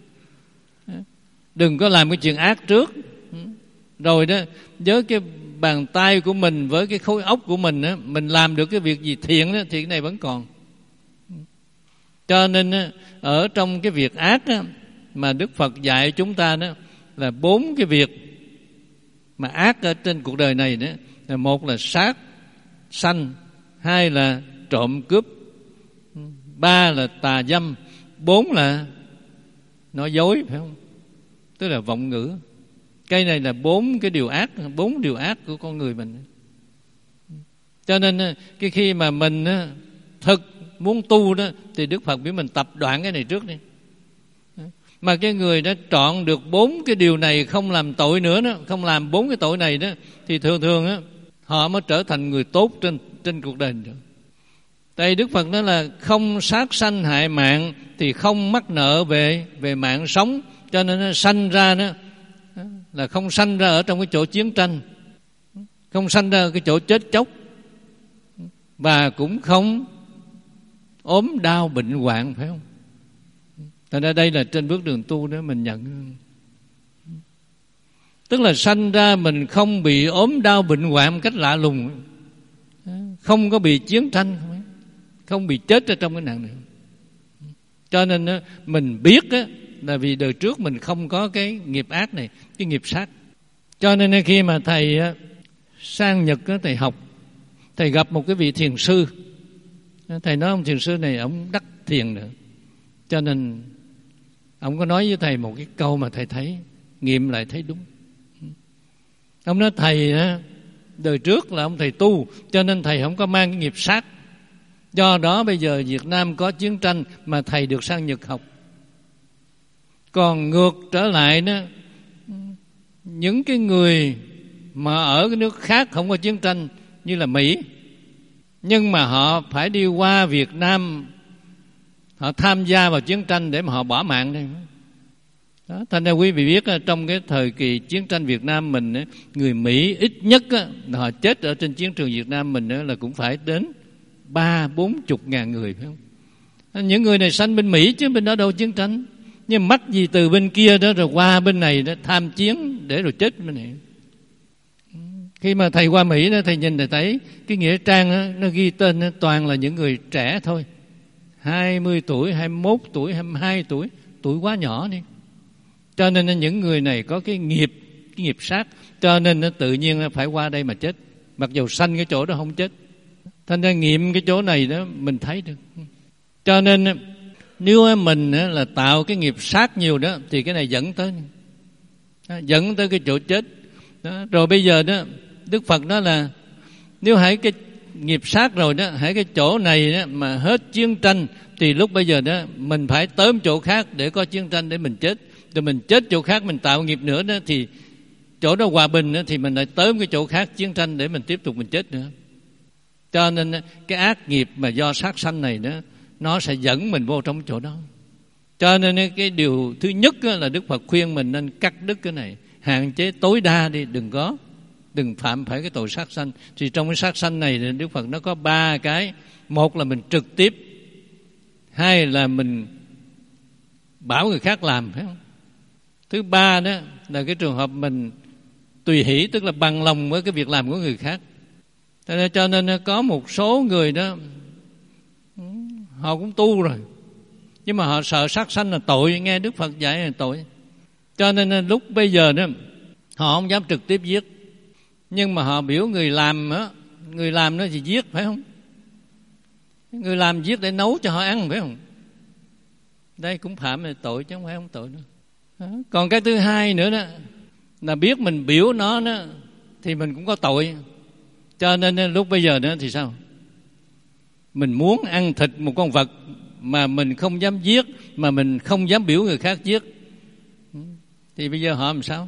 Đừng có làm cái chuyện ác trước. Rồi đó, với cái bàn tay của mình, với cái khối óc của mình đó, mình làm được cái việc gì thiện đó, thì cái này vẫn còn. Cho nên ở trong cái việc ác đó, mà Đức Phật dạy chúng ta đó là bốn cái việc mà ác ở trên cuộc đời này đó, là một là sát sanh, hai là trộm cướp, ba là tà dâm, bốn là nói dối, phải không? Tức là vọng ngữ. Cái này là bốn cái điều ác, bốn điều ác của con người mình. Cho nên cái khi mà mình thực muốn tu đó, thì Đức Phật biểu mình tập đoạn cái này trước đi. Mà cái người đã trọn được bốn cái điều này, không làm tội nữa đó, không làm bốn cái tội này đó, thì thường thường đó, họ mới trở thành người tốt trên trên cuộc đời được. Tại Đức Phật nói là không sát sanh hại mạng thì không mắc nợ về về mạng sống, cho nên nó sanh ra đó là không sanh ra ở trong cái chỗ chiến tranh, không sanh ra ở cái chỗ chết chóc, và cũng không ốm đau bệnh hoạn, phải không? Thành ra đây là trên bước đường tu đó mình nhận, tức là sanh ra mình không bị ốm đau bệnh hoạn một cách lạ lùng, không có bị chiến tranh, không bị chết ở trong cái nạn này. Cho nên mình biết là vì đời trước mình không có cái nghiệp ác này, cái nghiệp sát. Cho nên khi mà thầy sang Nhật thầy học, thầy gặp một cái vị thiền sư. Thầy nói ông thiền sư này ông đắc thiền nữa, cho nên ông có nói với thầy một cái câu mà thầy thấy nghiệm lại thấy đúng. Ông nói thầy đời trước là ông thầy tu, cho nên thầy không có mang cái nghiệp sát. Do đó bây giờ Việt Nam có chiến tranh mà thầy được sang Nhật học. Còn ngược trở lại đó, những cái người mà ở cái nước khác không có chiến tranh như là Mỹ, nhưng mà họ phải đi qua Việt Nam, họ tham gia vào chiến tranh để mà họ bỏ mạng đây. Đó, thành ra quý vị biết trong cái thời kỳ chiến tranh Việt Nam mình, người Mỹ ít nhất họ chết ở trên chiến trường Việt Nam mình là cũng phải đến ba bốn chục ngàn người, phải không? Những người này sanh bên Mỹ chứ bên đó đâu chiến tranh, nhưng mắc gì từ bên kia đó rồi qua bên này đó, tham chiến để rồi chết bên này. Khi mà thầy qua Mỹ đó, thầy nhìn thầy thấy cái nghĩa trang đó, nó ghi tên đó, toàn là những người trẻ thôi, hai mươi tuổi, hai mươi mốt tuổi, hai mươi hai tuổi, tuổi quá nhỏ đi. Cho nên những người này có cái nghiệp, cái nghiệp sát, cho nên nó tự nhiên nó phải qua đây mà chết, mặc dù sanh cái chỗ đó không chết. Thành ra nghiệm cái chỗ này đó mình thấy được. Cho nên nếu mình là tạo cái nghiệp sát nhiều đó thì cái này dẫn tới dẫn tới cái chỗ chết đó. Rồi bây giờ đó Đức Phật nói là nếu hãy cái nghiệp sát rồi đó, hãy cái chỗ này đó mà hết chiến tranh thì lúc bây giờ đó mình phải tới chỗ khác để có chiến tranh để mình chết. Rồi mình chết chỗ khác mình tạo nghiệp nữa đó thì chỗ đó hòa bình đó, thì mình lại tới cái chỗ khác chiến tranh để mình tiếp tục mình chết nữa. Cho nên cái ác nghiệp mà do sát sanh này đó, nó sẽ dẫn mình vô trong chỗ đó. Cho nên cái điều thứ nhất là Đức Phật khuyên mình nên cắt đứt cái này, hạn chế tối đa đi, đừng có đừng phạm phải cái tội sát sanh. Thì trong cái sát sanh này Đức Phật nó có ba cái. Một là mình trực tiếp, hai là mình bảo người khác làm, phải không? Thứ ba đó là cái trường hợp mình tùy hỷ, tức là bằng lòng với cái việc làm của người khác. Cho nên có một số người đó họ cũng tu rồi, nhưng mà họ sợ sát sanh là tội, nghe Đức Phật dạy là tội. Cho nên lúc bây giờ đó họ không dám trực tiếp giết, nhưng mà họ biểu người làm đó, người làm nó thì giết, phải không? Người làm giết để nấu cho họ ăn, phải không? Đây cũng phạm là tội chứ không phải không tội nữa. Đó. Còn cái thứ hai nữa đó là biết mình biểu nó đó, thì mình cũng có tội. Cho nên lúc bây giờ nữa thì sao? Mình muốn ăn thịt một con vật mà mình không dám giết, mà mình không dám biểu người khác giết, thì bây giờ họ làm sao?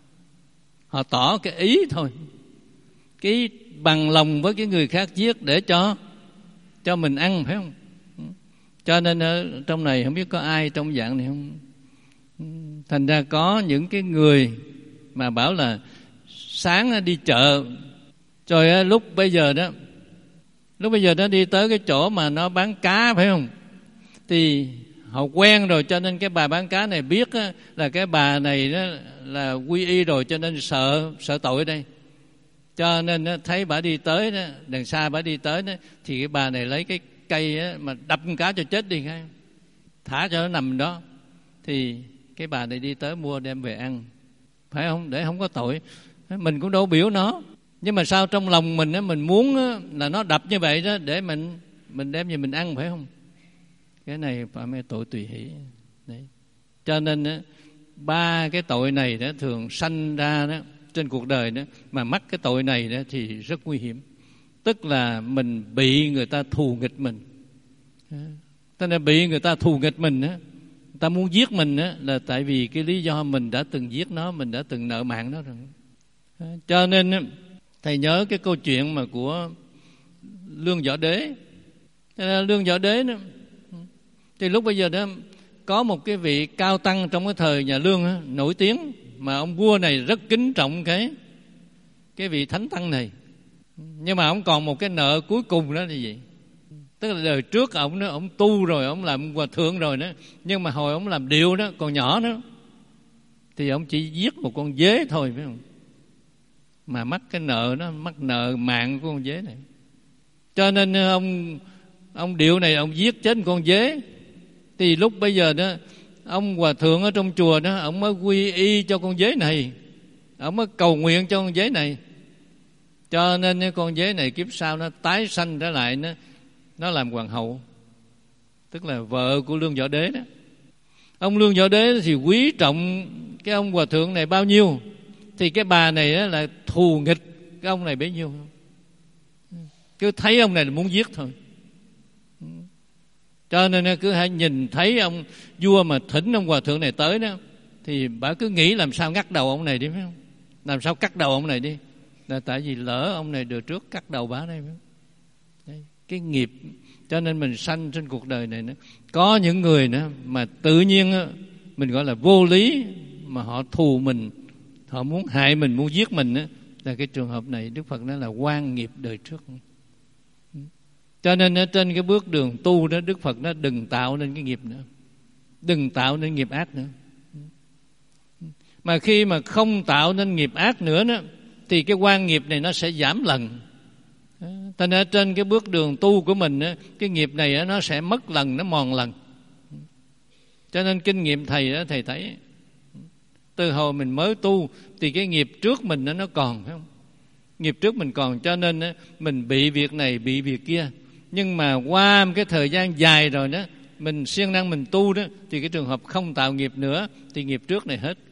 Họ tỏ cái ý thôi, cái ý bằng lòng với cái người khác giết để cho cho mình ăn, phải không? Cho nên ở trong này không biết có ai trong dạng này không? Thành ra có những cái người mà bảo là sáng đi chợ, rồi lúc bây giờ đó lúc bây giờ nó đi tới cái chỗ mà nó bán cá, phải không? Thì họ quen rồi, cho nên cái bà bán cá này biết là cái bà này đó là quy y rồi, cho nên sợ sợ tội đây. Cho nên thấy bà đi tới đó, đằng xa bà đi tới đó, thì cái bà này lấy cái cây đó, mà đập con cá cho chết đi, ngay thả cho nó nằm đó. Thì cái bà này đi tới mua đem về ăn, phải không? Để không có tội. Mình cũng đâu biểu nó, nhưng mà sao trong lòng mình á, mình muốn á, là nó đập như vậy đó để mình mình đem về mình ăn, phải không? Cái này phạm cái tội tùy hỷ. Đấy. Cho nên á, ba cái tội này đó thường sanh ra đó trên cuộc đời đó, mà mắc cái tội này đó thì rất nguy hiểm. Tức là mình bị người ta thù nghịch mình. Tức là bị người ta thù nghịch mình á, người ta muốn giết mình á, là tại vì cái lý do mình đã từng giết nó, mình đã từng nợ mạng nó rồi. Cho nên thầy nhớ cái câu chuyện mà của Lương Võ Đế. Lương Võ Đế đó. Thì lúc bây giờ đó có một cái vị cao tăng trong cái thời nhà Lương đó, nổi tiếng, mà ông vua này rất kính trọng cái cái vị thánh tăng này. Nhưng mà ông còn một cái nợ cuối cùng đó là gì? Tức là đời trước ông đó, ông tu rồi, ông làm hòa thượng rồi đó, nhưng mà hồi ông làm điệu đó, còn nhỏ đó, thì ông chỉ giết một con dế thôi, phải không? Mà mắc cái nợ đó, mắc nợ mạng của con dế này. Cho nên ông ông điệu này ông giết chết con dế. Thì lúc bây giờ đó, ông hòa thượng ở trong chùa đó, ông mới quy y cho con dế này, ông mới cầu nguyện cho con dế này. Cho nên con dế này kiếp sau nó tái sanh trở lại, nó nó làm hoàng hậu, tức là vợ của Lương Võ Đế đó. Ông Lương Võ Đế thì quý trọng cái ông hòa thượng này bao nhiêu, thì cái bà này đó là thù nghịch cái ông này bấy nhiêu. Cứ thấy ông này là muốn giết thôi. Cho nên cứ hãy nhìn thấy ông vua mà thỉnh ông hòa thượng này tới đó, thì bà cứ nghĩ làm sao ngắt đầu ông này đi, phải không? Làm sao cắt đầu ông này đi, là tại vì lỡ ông này đời trước cắt đầu bà này, phải không? Đấy, cái nghiệp. Cho nên mình sanh trên cuộc đời này nữa, có những người nữa mà tự nhiên mình gọi là vô lý, mà họ thù mình, họ muốn hại mình, muốn giết mình đó, là cái trường hợp này Đức Phật nói là oan nghiệp đời trước. Cho nên ở trên cái bước đường tu đó, Đức Phật nó đừng tạo nên cái nghiệp nữa, đừng tạo nên nghiệp ác nữa. Mà khi mà không tạo nên nghiệp ác nữa đó, thì cái oan nghiệp này nó sẽ giảm lần. Cho nên ở trên cái bước đường tu của mình đó, cái nghiệp này nó sẽ mất lần, nó mòn lần. Cho nên kinh nghiệm thầy đó, thầy thấy từ hồi mình mới tu thì cái nghiệp trước mình nó còn, phải không? Nghiệp trước mình còn, cho nên mình bị việc này, bị việc kia. Nhưng mà qua một cái thời gian dài rồi đó, mình siêng năng mình tu đó, thì cái trường hợp không tạo nghiệp nữa, thì nghiệp trước này hết.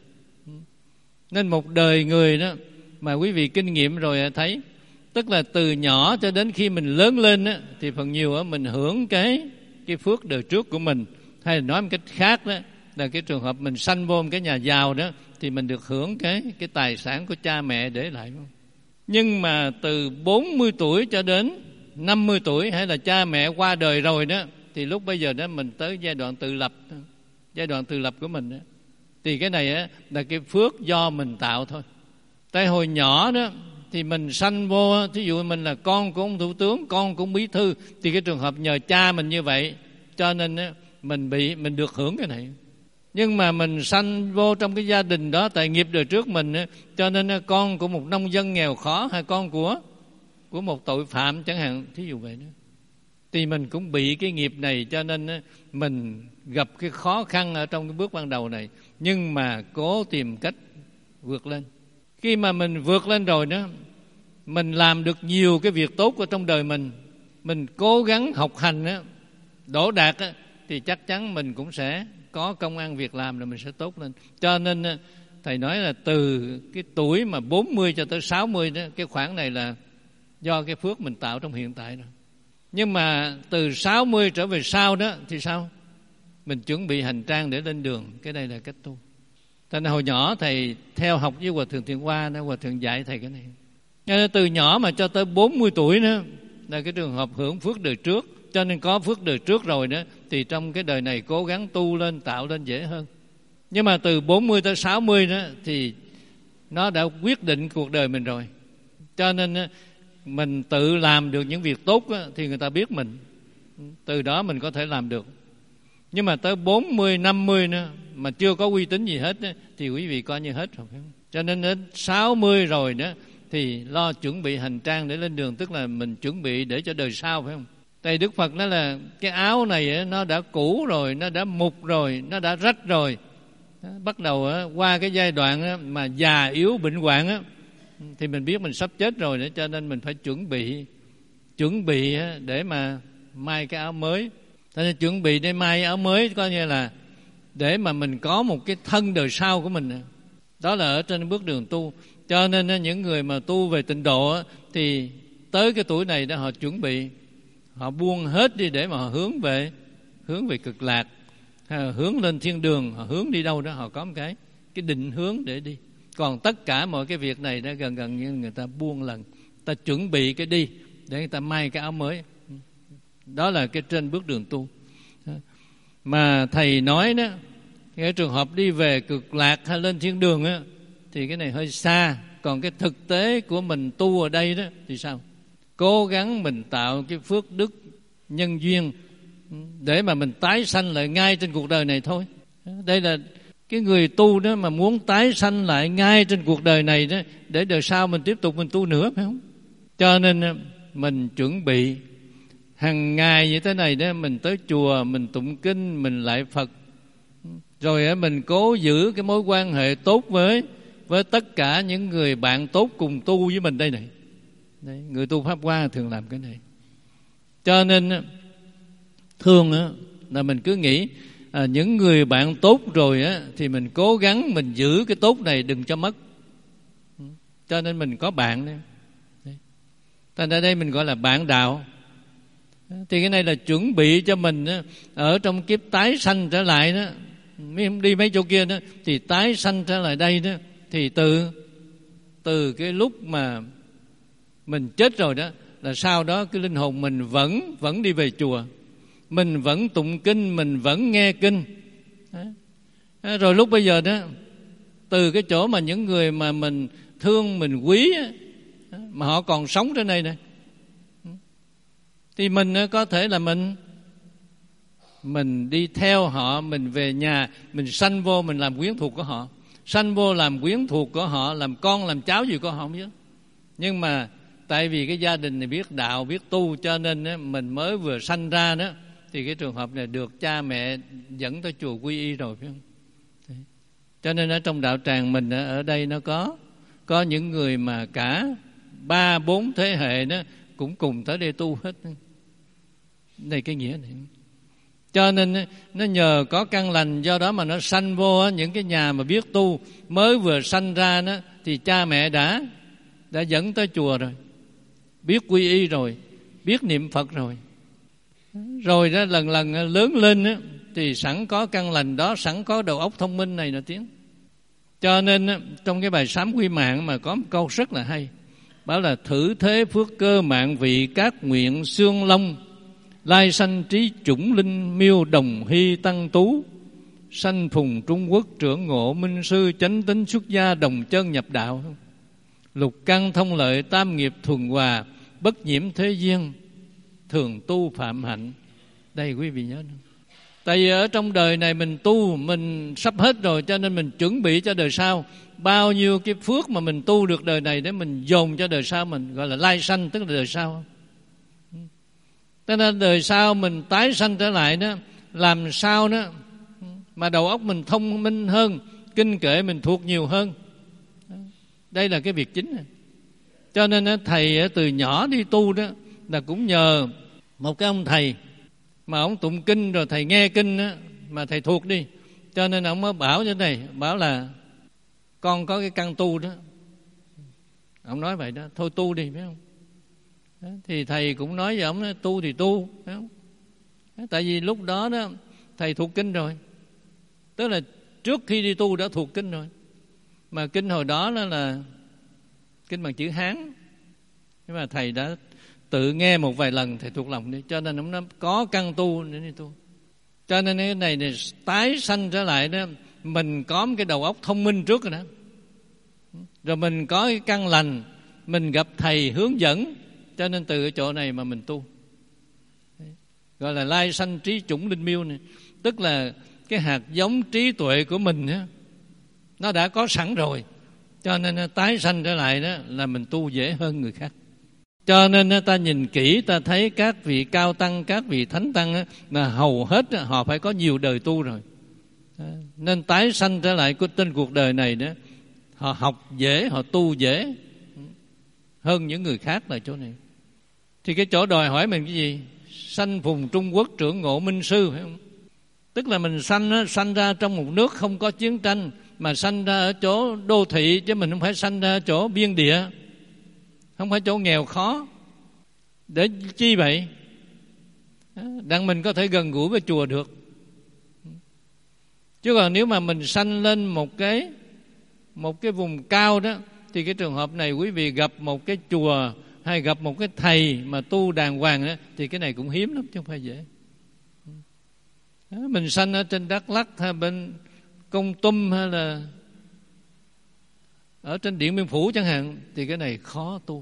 Nên một đời người đó mà quý vị kinh nghiệm rồi thấy, tức là từ nhỏ cho đến khi mình lớn lên đó, thì phần nhiều đó, mình hưởng cái cái phước đời trước của mình. Hay là nói một cách khác đó, là cái trường hợp mình sanh vô một cái nhà giàu đó, thì mình được hưởng cái cái tài sản của cha mẹ để lại. Nhưng mà từ bốn mươi tuổi cho đến năm mươi tuổi, hay là cha mẹ qua đời rồi đó, thì lúc bây giờ đó mình tới giai đoạn tự lập, giai đoạn tự lập của mình đó. Thì cái này á, là cái phước do mình tạo thôi. Tại hồi nhỏ đó thì mình sanh vô, thí dụ mình là con của ông thủ tướng, con của ông bí thư, thì cái trường hợp nhờ cha mình như vậy, cho nên á, mình bị mình được hưởng cái này. Nhưng mà mình sanh vô trong cái gia đình đó, tại nghiệp đời trước mình, cho nên con của một nông dân nghèo khó, hay con của của một tội phạm chẳng hạn, thí dụ vậy đó, thì mình cũng bị cái nghiệp này. Cho nên mình gặp cái khó khăn ở trong cái bước ban đầu này, nhưng mà cố tìm cách vượt lên. Khi mà mình vượt lên rồi đó, mình làm được nhiều cái việc tốt ở trong đời mình, mình cố gắng học hành đó, đỗ đạt đó, thì chắc chắn mình cũng sẽ có công ăn việc làm, là mình sẽ tốt lên. Cho nên thầy nói là từ cái tuổi mà bốn mươi cho tới sáu mươi đó, cái khoảng này là do cái phước mình tạo trong hiện tại rồi. Nhưng mà từ sáu mươi trở về sau đó thì sao? Mình chuẩn bị hành trang để lên đường. Cái đây là cách tu. Cho nên hồi nhỏ thầy theo học với Hòa Thượng Thiện Hoa đó, Hòa Thượng dạy thầy cái này. Nên từ nhỏ mà cho tới bốn mươi tuổi đó là cái trường hợp hưởng phước đời trước. Cho nên có phước đời trước rồi đó, thì trong cái đời này cố gắng tu lên, tạo lên dễ hơn. Nhưng mà từ bốn mươi tới sáu mươi đó thì nó đã quyết định cuộc đời mình rồi. Cho nên mình tự làm được những việc tốt đó, thì người ta biết mình, từ đó mình có thể làm được. Nhưng mà tới bốn mươi, năm mươi nữa mà chưa có uy tín gì hết đó, thì quý vị coi như hết rồi, phải không? Cho nên đến sáu mươi rồi đó thì lo chuẩn bị hành trang để lên đường, tức là mình chuẩn bị để cho đời sau, phải không? Tại Đức Phật nói là cái áo này nó đã cũ rồi, nó đã mục rồi, nó đã rách rồi. Bắt đầu qua cái giai đoạn mà già yếu bệnh hoạn thì mình biết mình sắp chết rồi nữa, cho nên mình phải chuẩn bị chuẩn bị để mà may cái áo mới. Cho nên chuẩn bị để may áo mới coi như là để mà mình có một cái thân đời sau của mình. Đó là ở trên bước đường tu. Cho nên những người mà tu về tịnh độ thì tới cái tuổi này đó họ chuẩn bị, họ buông hết đi để mà họ hướng về hướng về cực lạc, hay là hướng lên thiên đường, họ hướng đi đâu đó họ có một cái cái định hướng để đi. Còn tất cả mọi cái việc này đã gần gần như người ta buông lần, ta chuẩn bị cái đi để người ta may cái áo mới Đó là cái trên bước đường tu. Mà thầy nói đó, cái trường hợp đi về cực lạc hay lên thiên đường á, thì cái này hơi xa. Còn cái thực tế của mình tu ở đây đó thì sao? Cố gắng mình tạo cái phước đức nhân duyên để mà mình tái sanh lại ngay trên cuộc đời này thôi. Đây là cái người tu đó mà muốn tái sanh lại ngay trên cuộc đời này đó, để đời sau mình tiếp tục mình tu nữa, phải không? Cho nên mình chuẩn bị hàng ngày như thế này đó, mình tới chùa, mình tụng kinh, mình lạy Phật, rồi mình cố giữ cái mối quan hệ tốt với với tất cả những người bạn tốt cùng tu với mình đây này. Đấy, người tu Pháp Hoa thường làm cái này. Cho nên thường á, là mình cứ nghĩ à, những người bạn tốt rồi á, thì mình cố gắng mình giữ cái tốt này đừng cho mất. Cho nên mình có bạn đấy. Thành ra đây mình gọi là bạn đạo. Thì cái này là chuẩn bị cho mình á, ở trong kiếp tái sanh trở lại đó, đi mấy chỗ kia đó, thì tái sanh trở lại đây đó, thì từ từ cái lúc mà mình chết rồi đó, là sau đó cái linh hồn mình vẫn vẫn đi về chùa, mình vẫn tụng kinh, mình vẫn nghe kinh. Đó. Rồi lúc bây giờ đó, từ cái chỗ mà những người mà mình thương, mình quý á, mà họ còn sống trên đây này, thì mình có thể là mình mình đi theo họ, mình về nhà, mình sanh vô, mình làm quyến thuộc của họ, sanh vô làm quyến thuộc của họ, làm con làm cháu gì của họ không biết. Nhưng mà tại vì cái gia đình này biết đạo, biết tu, cho nên mình mới vừa sanh ra đó, thì cái trường hợp này được cha mẹ dẫn tới chùa quy y rồi, phải không? Đấy. Cho nên ở trong đạo tràng mình ở đây nó có có những người mà cả ba bốn thế hệ đó cũng cùng tới đây tu hết. Đây cái nghĩa này. Cho nên nó nhờ có căn lành, do đó mà nó sanh vô những cái nhà mà biết tu, mới vừa sanh ra đó, thì cha mẹ đã đã dẫn tới chùa rồi, biết quy y rồi, biết niệm Phật rồi. Rồi đó lần lần lớn lên đó, thì sẵn có căn lành đó, sẵn có đầu óc thông minh này nọ tiếng. Cho nên trong cái bài sám quy mạng mà có một câu rất là hay, bảo là thử thế phước cơ mạng vị các nguyện xương long, lai sanh trí chủng linh miêu đồng hy tăng tú, sanh phùng Trung Quốc trưởng ngộ minh sư, chánh tính xuất gia đồng chân nhập đạo, lục căn thông lợi tam nghiệp thuần hòa, bất nhiễm thế duyên, thường tu phạm hạnh. Đây quý vị nhớ không? Tại vì ở trong đời này mình tu, mình sắp hết rồi, cho nên mình chuẩn bị cho đời sau. Bao nhiêu cái phước mà mình tu được đời này để mình dồn cho đời sau mình, gọi là lai sanh, tức là đời sau. Cho nên đời sau mình tái sanh trở lại đó, làm sao đó mà đầu óc mình thông minh hơn, kinh kệ mình thuộc nhiều hơn. Đây là cái việc chính này. Cho nên thầy từ nhỏ đi tu đó là cũng nhờ một cái ông thầy mà ông tụng kinh rồi thầy nghe kinh đó, mà thầy thuộc đi. Cho nên ông mới bảo cho này, bảo là con có cái căn tu đó. Ông nói vậy đó, thôi tu đi, phải không? Đó, thì thầy cũng nói với ông, tu thì tu, phải không? Đó, tại vì lúc đó đó thầy thuộc kinh rồi, tức là trước khi đi tu đã thuộc kinh rồi. Mà kinh hồi đó, đó là kinh bằng chữ Hán, nhưng mà thầy đã tự nghe một vài lần thầy thuộc lòng đi, cho nên ông nói có căn tu để đi tu. Cho nên cái này, này tái sanh trở lại đó, mình có một cái đầu óc thông minh trước rồi đó, rồi mình có cái căn lành, mình gặp thầy hướng dẫn, cho nên từ cái chỗ này mà mình tu. Gọi là lai sanh trí chủng linh miêu này, tức là cái hạt giống trí tuệ của mình đó, nó đã có sẵn rồi, cho nên tái sanh trở lại đó là mình tu dễ hơn người khác. Cho nên ta nhìn kỹ ta thấy các vị cao tăng, các vị thánh tăng là hầu hết họ phải có nhiều đời tu rồi, nên tái sanh trở lại trên cuộc đời này đó, họ học dễ, họ tu dễ hơn những người khác là chỗ này. Thì cái chỗ đòi hỏi mình cái gì? Sanh phùng Trung Quốc trưởng ngộ minh sư, phải không? Tức là mình sanh sanh ra trong một nước không có chiến tranh, mà sanh ra ở chỗ đô thị, chứ mình không phải sanh ra ở chỗ biên địa, không phải chỗ nghèo khó. Để chi vậy? Đặng mình có thể gần gũi với chùa được. Chứ còn nếu mà mình sanh lên một cái một cái vùng cao đó, thì cái trường hợp này quý vị gặp một cái chùa hay gặp một cái thầy mà tu đàng hoàng đó, thì cái này cũng hiếm lắm chứ không phải dễ. Mình sanh ở trên Đắk Lắk hay bên Kon Tum hay là ở trên Điện Biên Phủ chẳng hạn, thì cái này khó tu.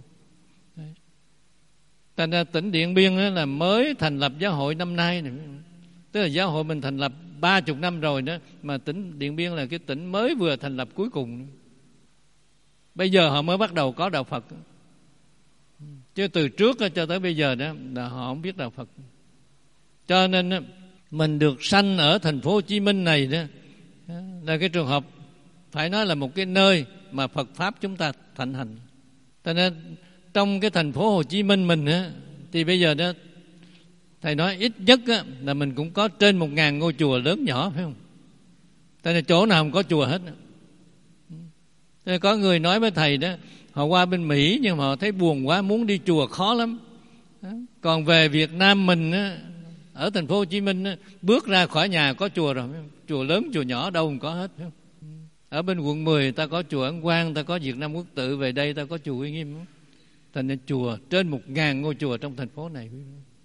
Thành ra tỉnh Điện Biên là mới thành lập giáo hội năm nay này. Tức là giáo hội mình thành lập ba chục năm rồi đó, mà tỉnh Điện Biên là cái tỉnh mới vừa thành lập cuối cùng. Bây giờ họ mới bắt đầu có đạo Phật, chứ từ trước cho tới bây giờ đó là họ không biết đạo Phật. Cho nên mình được sanh ở thành phố Hồ Chí Minh này đó là cái trường hợp phải nói là một cái nơi mà Phật Pháp chúng ta thịnh hành. Cho nên trong cái thành phố Hồ Chí Minh mình á, thì bây giờ đó thầy nói ít nhất á, là mình cũng có trên một ngàn ngôi chùa lớn nhỏ, phải không? Tại là chỗ nào không có chùa hết. Thế có người nói với thầy đó, họ qua bên Mỹ nhưng mà họ thấy buồn quá, muốn đi chùa khó lắm. Còn về Việt Nam mình á, ở thành phố Hồ Chí Minh á, bước ra khỏi nhà có chùa rồi, chùa lớn chùa nhỏ đâu không có hết. Ở bên quận mười ta có chùa Ấn Quang, ta có Việt Nam Quốc Tự, về đây ta có chùa Uy Nghiêm. Thành nên chùa trên một ngàn ngôi chùa trong thành phố này.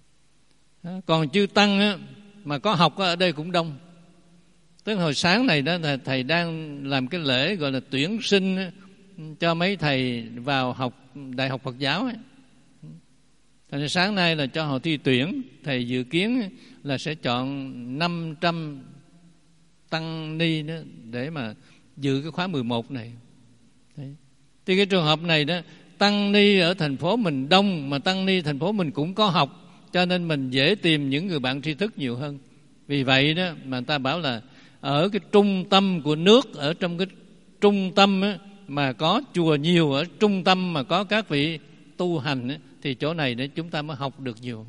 Còn chư tăng á, mà có học ở đây cũng đông. Tức hồi sáng này đó thầy đang làm cái lễ gọi là tuyển sinh cho mấy thầy vào học Đại học Phật giáo ấy. Thành sáng nay là cho họ thi tuyển. Thầy dự kiến là sẽ chọn năm trăm tăng ni đó để mà dự cái khóa mười một này. Đấy. Thì cái trường hợp này đó, tăng ni ở thành phố mình đông, mà tăng ni thành phố mình cũng có học, cho nên mình dễ tìm những người bạn tri thức nhiều hơn. Vì vậy đó mà người ta bảo là ở cái trung tâm của nước, ở trong cái trung tâm á, mà có chùa nhiều, ở trung tâm mà có các vị tu hành á, thì chỗ này để chúng ta mới học được nhiều.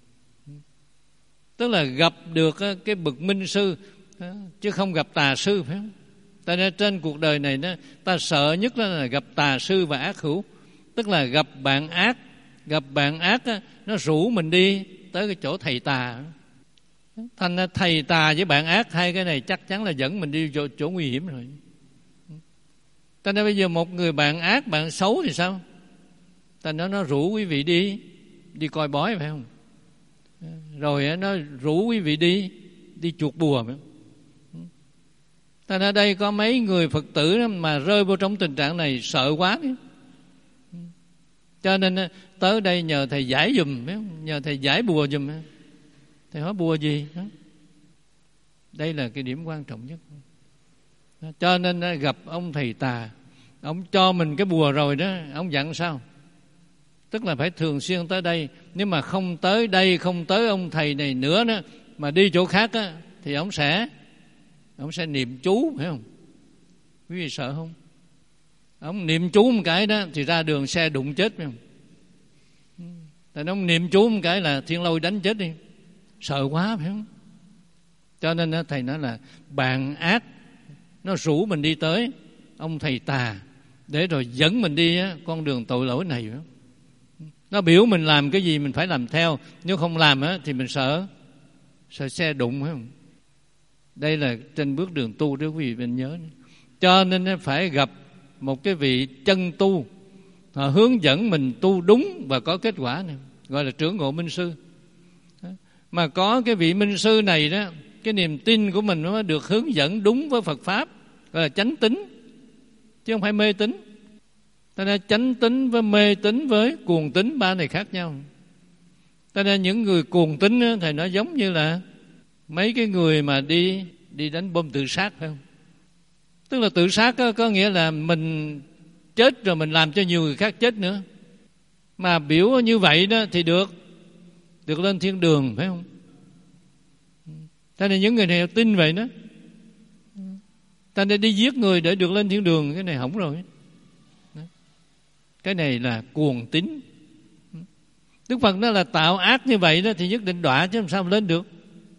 Tức là gặp được cái bậc minh sư chứ không gặp tà sư, phải không? Tại nên trên cuộc đời này đó, ta sợ nhất là gặp tà sư và ác hữu. Tức là gặp bạn ác, gặp bạn ác á, nó rủ mình đi tới cái chỗ thầy tà. Thành ra thầy tà với bạn ác, hai cái này chắc chắn là dẫn mình đi chỗ, chỗ nguy hiểm rồi. Thành ra bây giờ một người bạn ác, bạn xấu thì sao? Thành ra nó rủ quý vị đi đi coi bói, phải không? Rồi nó rủ quý vị đi đi chuột bùa, phải không? Thành ra đây có mấy người Phật tử mà rơi vô trong tình trạng này sợ quá đấy. Cho nên tới đây nhờ thầy giải giùm, nhờ thầy giải bùa giùm. Thầy hỏi bùa gì? Đây là cái điểm quan trọng nhất. Cho nên gặp ông thầy tà, ông cho mình cái bùa rồi đó, ông dặn sao? Tức là phải thường xuyên tới đây. Nếu mà không tới đây, không tới ông thầy này nữa đó, mà đi chỗ khác á, thì ông sẽ ông sẽ niệm chú, phải không? Quý vị sợ không? Ông niệm chú một cái đó thì ra đường xe đụng chết, phải không? Tại ông niệm chú một cái là thiên lôi đánh chết đi. Sợ quá, phải không? Cho nên thầy nói là bạn ác nó rủ mình đi tới ông thầy tà để rồi dẫn mình đi con đường tội lỗi này. Nó biểu mình làm cái gì mình phải làm theo. Nếu không làm thì mình sợ Sợ xe đụng, phải không? Đây là trên bước đường tu đó, quý vị nên nhớ. Cho nên phải gặp một cái vị chân tu, họ hướng dẫn mình tu đúng và có kết quả này, gọi là trưởng ngộ minh sư. Mà có cái vị minh sư này đó, cái niềm tin của mình nó được hướng dẫn đúng với Phật Pháp, gọi là chánh tín, chứ không phải mê tín. Cho nên chánh tín với mê tín với cuồng tín, ba này khác nhau. Cho nên những người cuồng tín thầy nói giống như là mấy cái người mà đi đi đánh bom tự sát, phải không? Tức là tự sát có, có nghĩa là mình chết rồi mình làm cho nhiều người khác chết nữa. Mà biểu như vậy đó thì được được lên thiên đường, phải không? Cho nên những người này tin vậy đó. Ta nên đi giết người để được lên thiên đường, cái này hỏng rồi. Cái này là cuồng tín. Đức Phật nói là tạo ác như vậy đó thì nhất định đọa chứ làm sao lên được.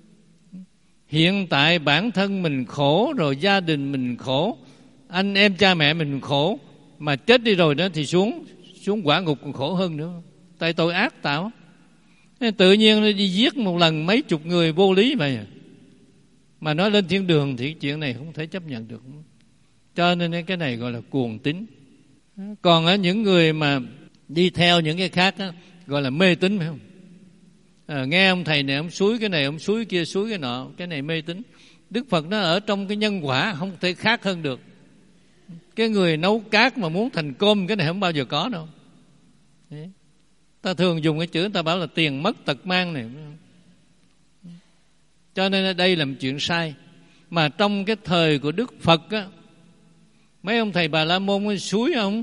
Hiện tại bản thân mình khổ, rồi gia đình mình khổ, anh em cha mẹ mình khổ, mà chết đi rồi đó thì xuống xuống quả ngục còn khổ hơn nữa. Tại tội ác tạo. Tự nhiên đi giết một lần mấy chục người vô lý vậy. Mà nói lên thiên đường thì chuyện này không thể chấp nhận được. Cho nên cái này gọi là cuồng tín. Còn ở những người mà đi theo những cái khác đó, gọi là mê tín, phải không? À, nghe ông thầy này ông xúi cái này, ông xúi kia, xúi cái nọ, cái này mê tín. Đức Phật nó ở trong cái nhân quả, không thể khác hơn được. Cái người nấu cát mà muốn thành cơm, cái này không bao giờ có đâu. Đấy. Ta thường dùng cái chữ người ta bảo là tiền mất tật mang này. Cho nên đây là một chuyện sai. Mà trong cái thời của Đức Phật á, mấy ông thầy Bà La Môn xúi ông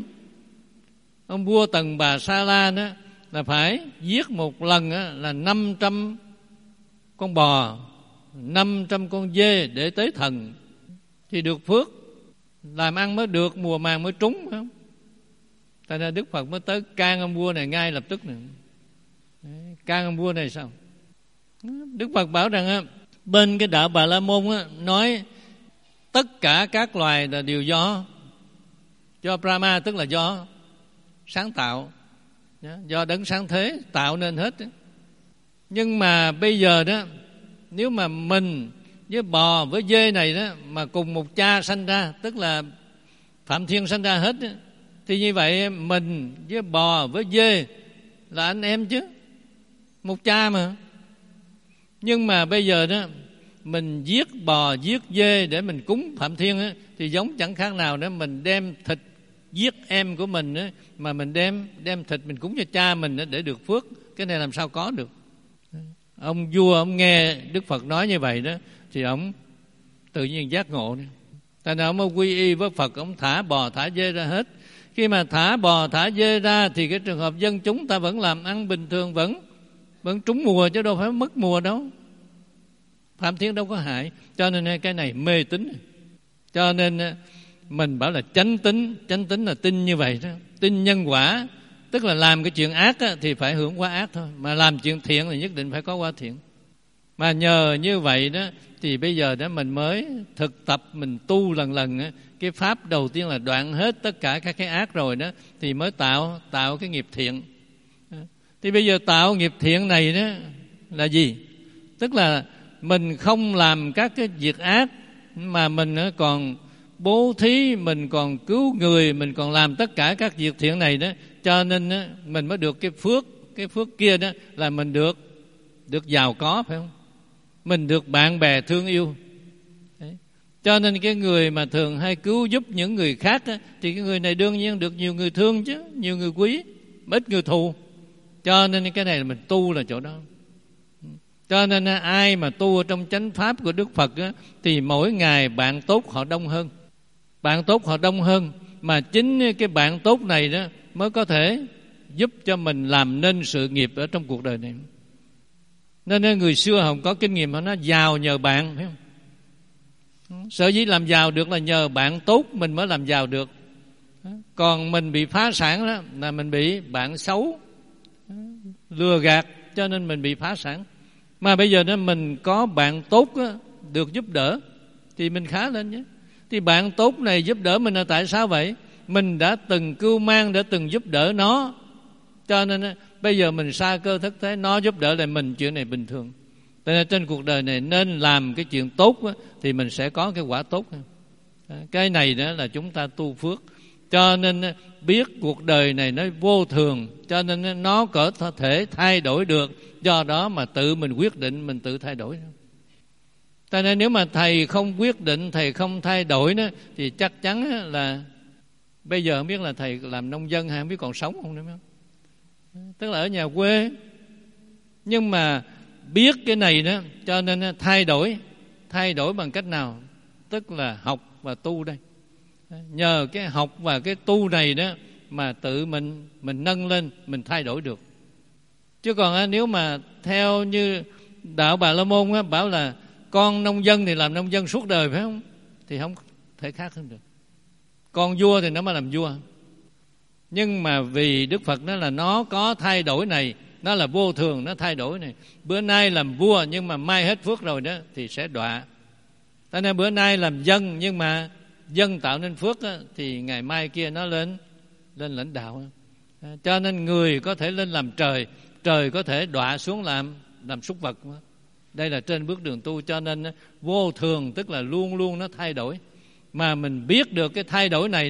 ông vua Tần Bà Sa La đó là phải giết một lần á, là năm trăm con bò, năm trăm con dê để tế thần thì được phước, làm ăn mới được, mùa màng mới trúng, phải không? Tại nên Đức Phật mới tới can ông vua này ngay lập tức này. Đấy, can ông vua này sao? Đức Phật bảo rằng á, bên cái đạo Bà La Môn á, nói tất cả các loài là đều do do Brahma, tức là do sáng tạo, do đấng sáng thế tạo nên hết. Nhưng mà bây giờ đó, nếu mà mình với bò với dê này đó mà cùng một cha sanh ra, tức là Phạm Thiên sanh ra hết đó, thì như vậy mình với bò với dê là anh em chứ, một cha mà. Nhưng mà bây giờ đó mình giết bò giết dê để mình cúng Phạm Thiên á, thì giống chẳng khác nào đó mình đem thịt giết em của mình á, mà mình đem đem thịt mình cúng cho cha mình á, để được phước. Cái này làm sao có được? Ông vua ông nghe Đức Phật nói như vậy đó thì ông tự nhiên giác ngộ. Tại nào ông mới quy y với Phật, ông thả bò thả dê ra hết. Khi mà thả bò thả dê ra thì cái trường hợp dân chúng ta vẫn làm ăn bình thường, vẫn vẫn trúng mùa chứ đâu phải mất mùa đâu. Phạm Thiên đâu có hại. Cho nên cái này mê tín. Cho nên mình bảo là chánh tín. Chánh tín là tin như vậy đó, tin nhân quả. Tức là làm cái chuyện ác á, thì phải hưởng quả ác thôi, mà làm chuyện thiện thì nhất định phải có quả thiện. Mà nhờ như vậy đó thì bây giờ đó mình mới thực tập, mình tu lần lần á. Cái pháp đầu tiên là đoạn hết tất cả các cái ác rồi đó thì mới tạo tạo cái nghiệp thiện. Thì bây giờ tạo nghiệp thiện này đó là gì? Tức là mình không làm các cái việc ác, mà mình còn bố thí, mình còn cứu người, mình còn làm tất cả các việc thiện này đó. Cho nên mình mới được cái phước. Cái phước kia đó là mình được được giàu có, phải không? Mình được bạn bè thương yêu. Đấy. Cho nên cái người mà thường hay cứu giúp những người khác đó, thì cái người này đương nhiên được nhiều người thương chứ, nhiều người quý, ít người thù. Cho nên cái này là mình tu là chỗ đó. Cho nên ai mà tu ở trong chánh pháp của Đức Phật á, thì mỗi ngày bạn tốt họ đông hơn. Bạn tốt họ đông hơn. Mà chính cái bạn tốt này đó mới có thể giúp cho mình làm nên sự nghiệp ở trong cuộc đời này. Nên người xưa họ có kinh nghiệm, họ nói giàu nhờ bạn, phải không? Sở dĩ làm giàu được là nhờ bạn tốt mình mới làm giàu được. Còn mình bị phá sản đó là mình bị bạn xấu lừa gạt, cho nên mình bị phá sản. Mà bây giờ đó mình có bạn tốt đó, được giúp đỡ thì mình khá lên nhé. Thì bạn tốt này giúp đỡ mình là tại sao vậy? Mình đã từng cưu mang, đã từng giúp đỡ nó, cho nên bây giờ mình xa cơ thất thế, nó giúp đỡ lại mình, chuyện này bình thường. Cho nên trên cuộc đời này nên làm cái chuyện tốt đó, thì mình sẽ có cái quả tốt. Cái này đó là chúng ta tu phước. Cho nên biết cuộc đời này nó vô thường, cho nên nó có thể thay đổi được. Do đó mà tự mình quyết định, mình tự thay đổi. Cho nên nếu mà thầy không quyết định, thầy không thay đổi đó, thì chắc chắn là bây giờ không biết là thầy làm nông dân hay không biết còn sống không nữa. Tức là ở nhà quê. Nhưng mà biết cái này đó, cho nên thay đổi. Thay đổi bằng cách nào? Tức là học và tu đây. Nhờ cái học và cái tu này đó mà tự mình mình nâng lên, mình thay đổi được. Chứ còn nếu mà theo như đạo Bà La Môn á, bảo là con nông dân thì làm nông dân suốt đời, phải không? Thì không thể khác hơn được. Con vua thì nó mới làm vua. Nhưng mà vì Đức Phật nói là nó có thay đổi này, nó là vô thường, nó thay đổi này. Bữa nay làm vua nhưng mà mai hết phước rồi đó thì sẽ đọa. Cho nên bữa nay làm dân nhưng mà dân tạo nên phước á, thì ngày mai kia nó lên lên lãnh đạo. Cho nên người có thể lên làm trời, trời có thể đọa xuống làm làm súc vật. Đây là trên bước đường tu. Cho nên vô thường tức là luôn luôn nó thay đổi. Mà mình biết được cái thay đổi này đó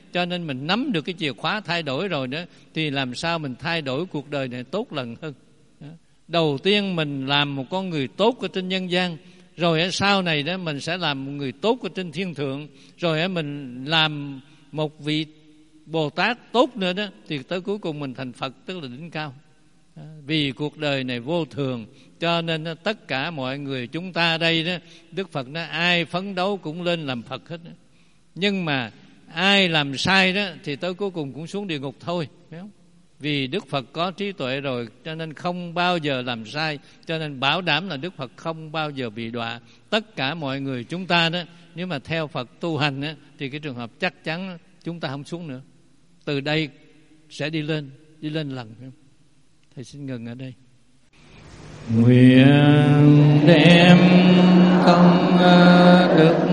Cho nên mình nắm được cái chìa khóa thay đổi rồi đó, thì làm sao mình thay đổi cuộc đời này tốt lần hơn. Đầu tiên mình làm một con người tốt ở trên nhân gian, rồi ở sau này đó mình sẽ làm một người tốt ở trên thiên thượng, rồi mình làm một vị Bồ Tát tốt nữa đó, thì tới cuối cùng mình thành Phật, tức là đỉnh cao. Vì cuộc đời này vô thường, cho nên tất cả mọi người chúng ta đây đó, Đức Phật nói ai phấn đấu cũng lên làm Phật hết. Nhưng mà ai làm sai đó thì tới cuối cùng cũng xuống địa ngục thôi, phải không? Vì Đức Phật có trí tuệ rồi, cho nên không bao giờ làm sai, cho nên bảo đảm là Đức Phật không bao giờ bị đọa. Tất cả mọi người chúng ta đó, nếu mà theo Phật tu hành đó, thì cái trường hợp chắc chắn chúng ta không xuống nữa. Từ đây sẽ đi lên, đi lên lần. Thầy xin ngừng ở đây. Nguyện đem công đức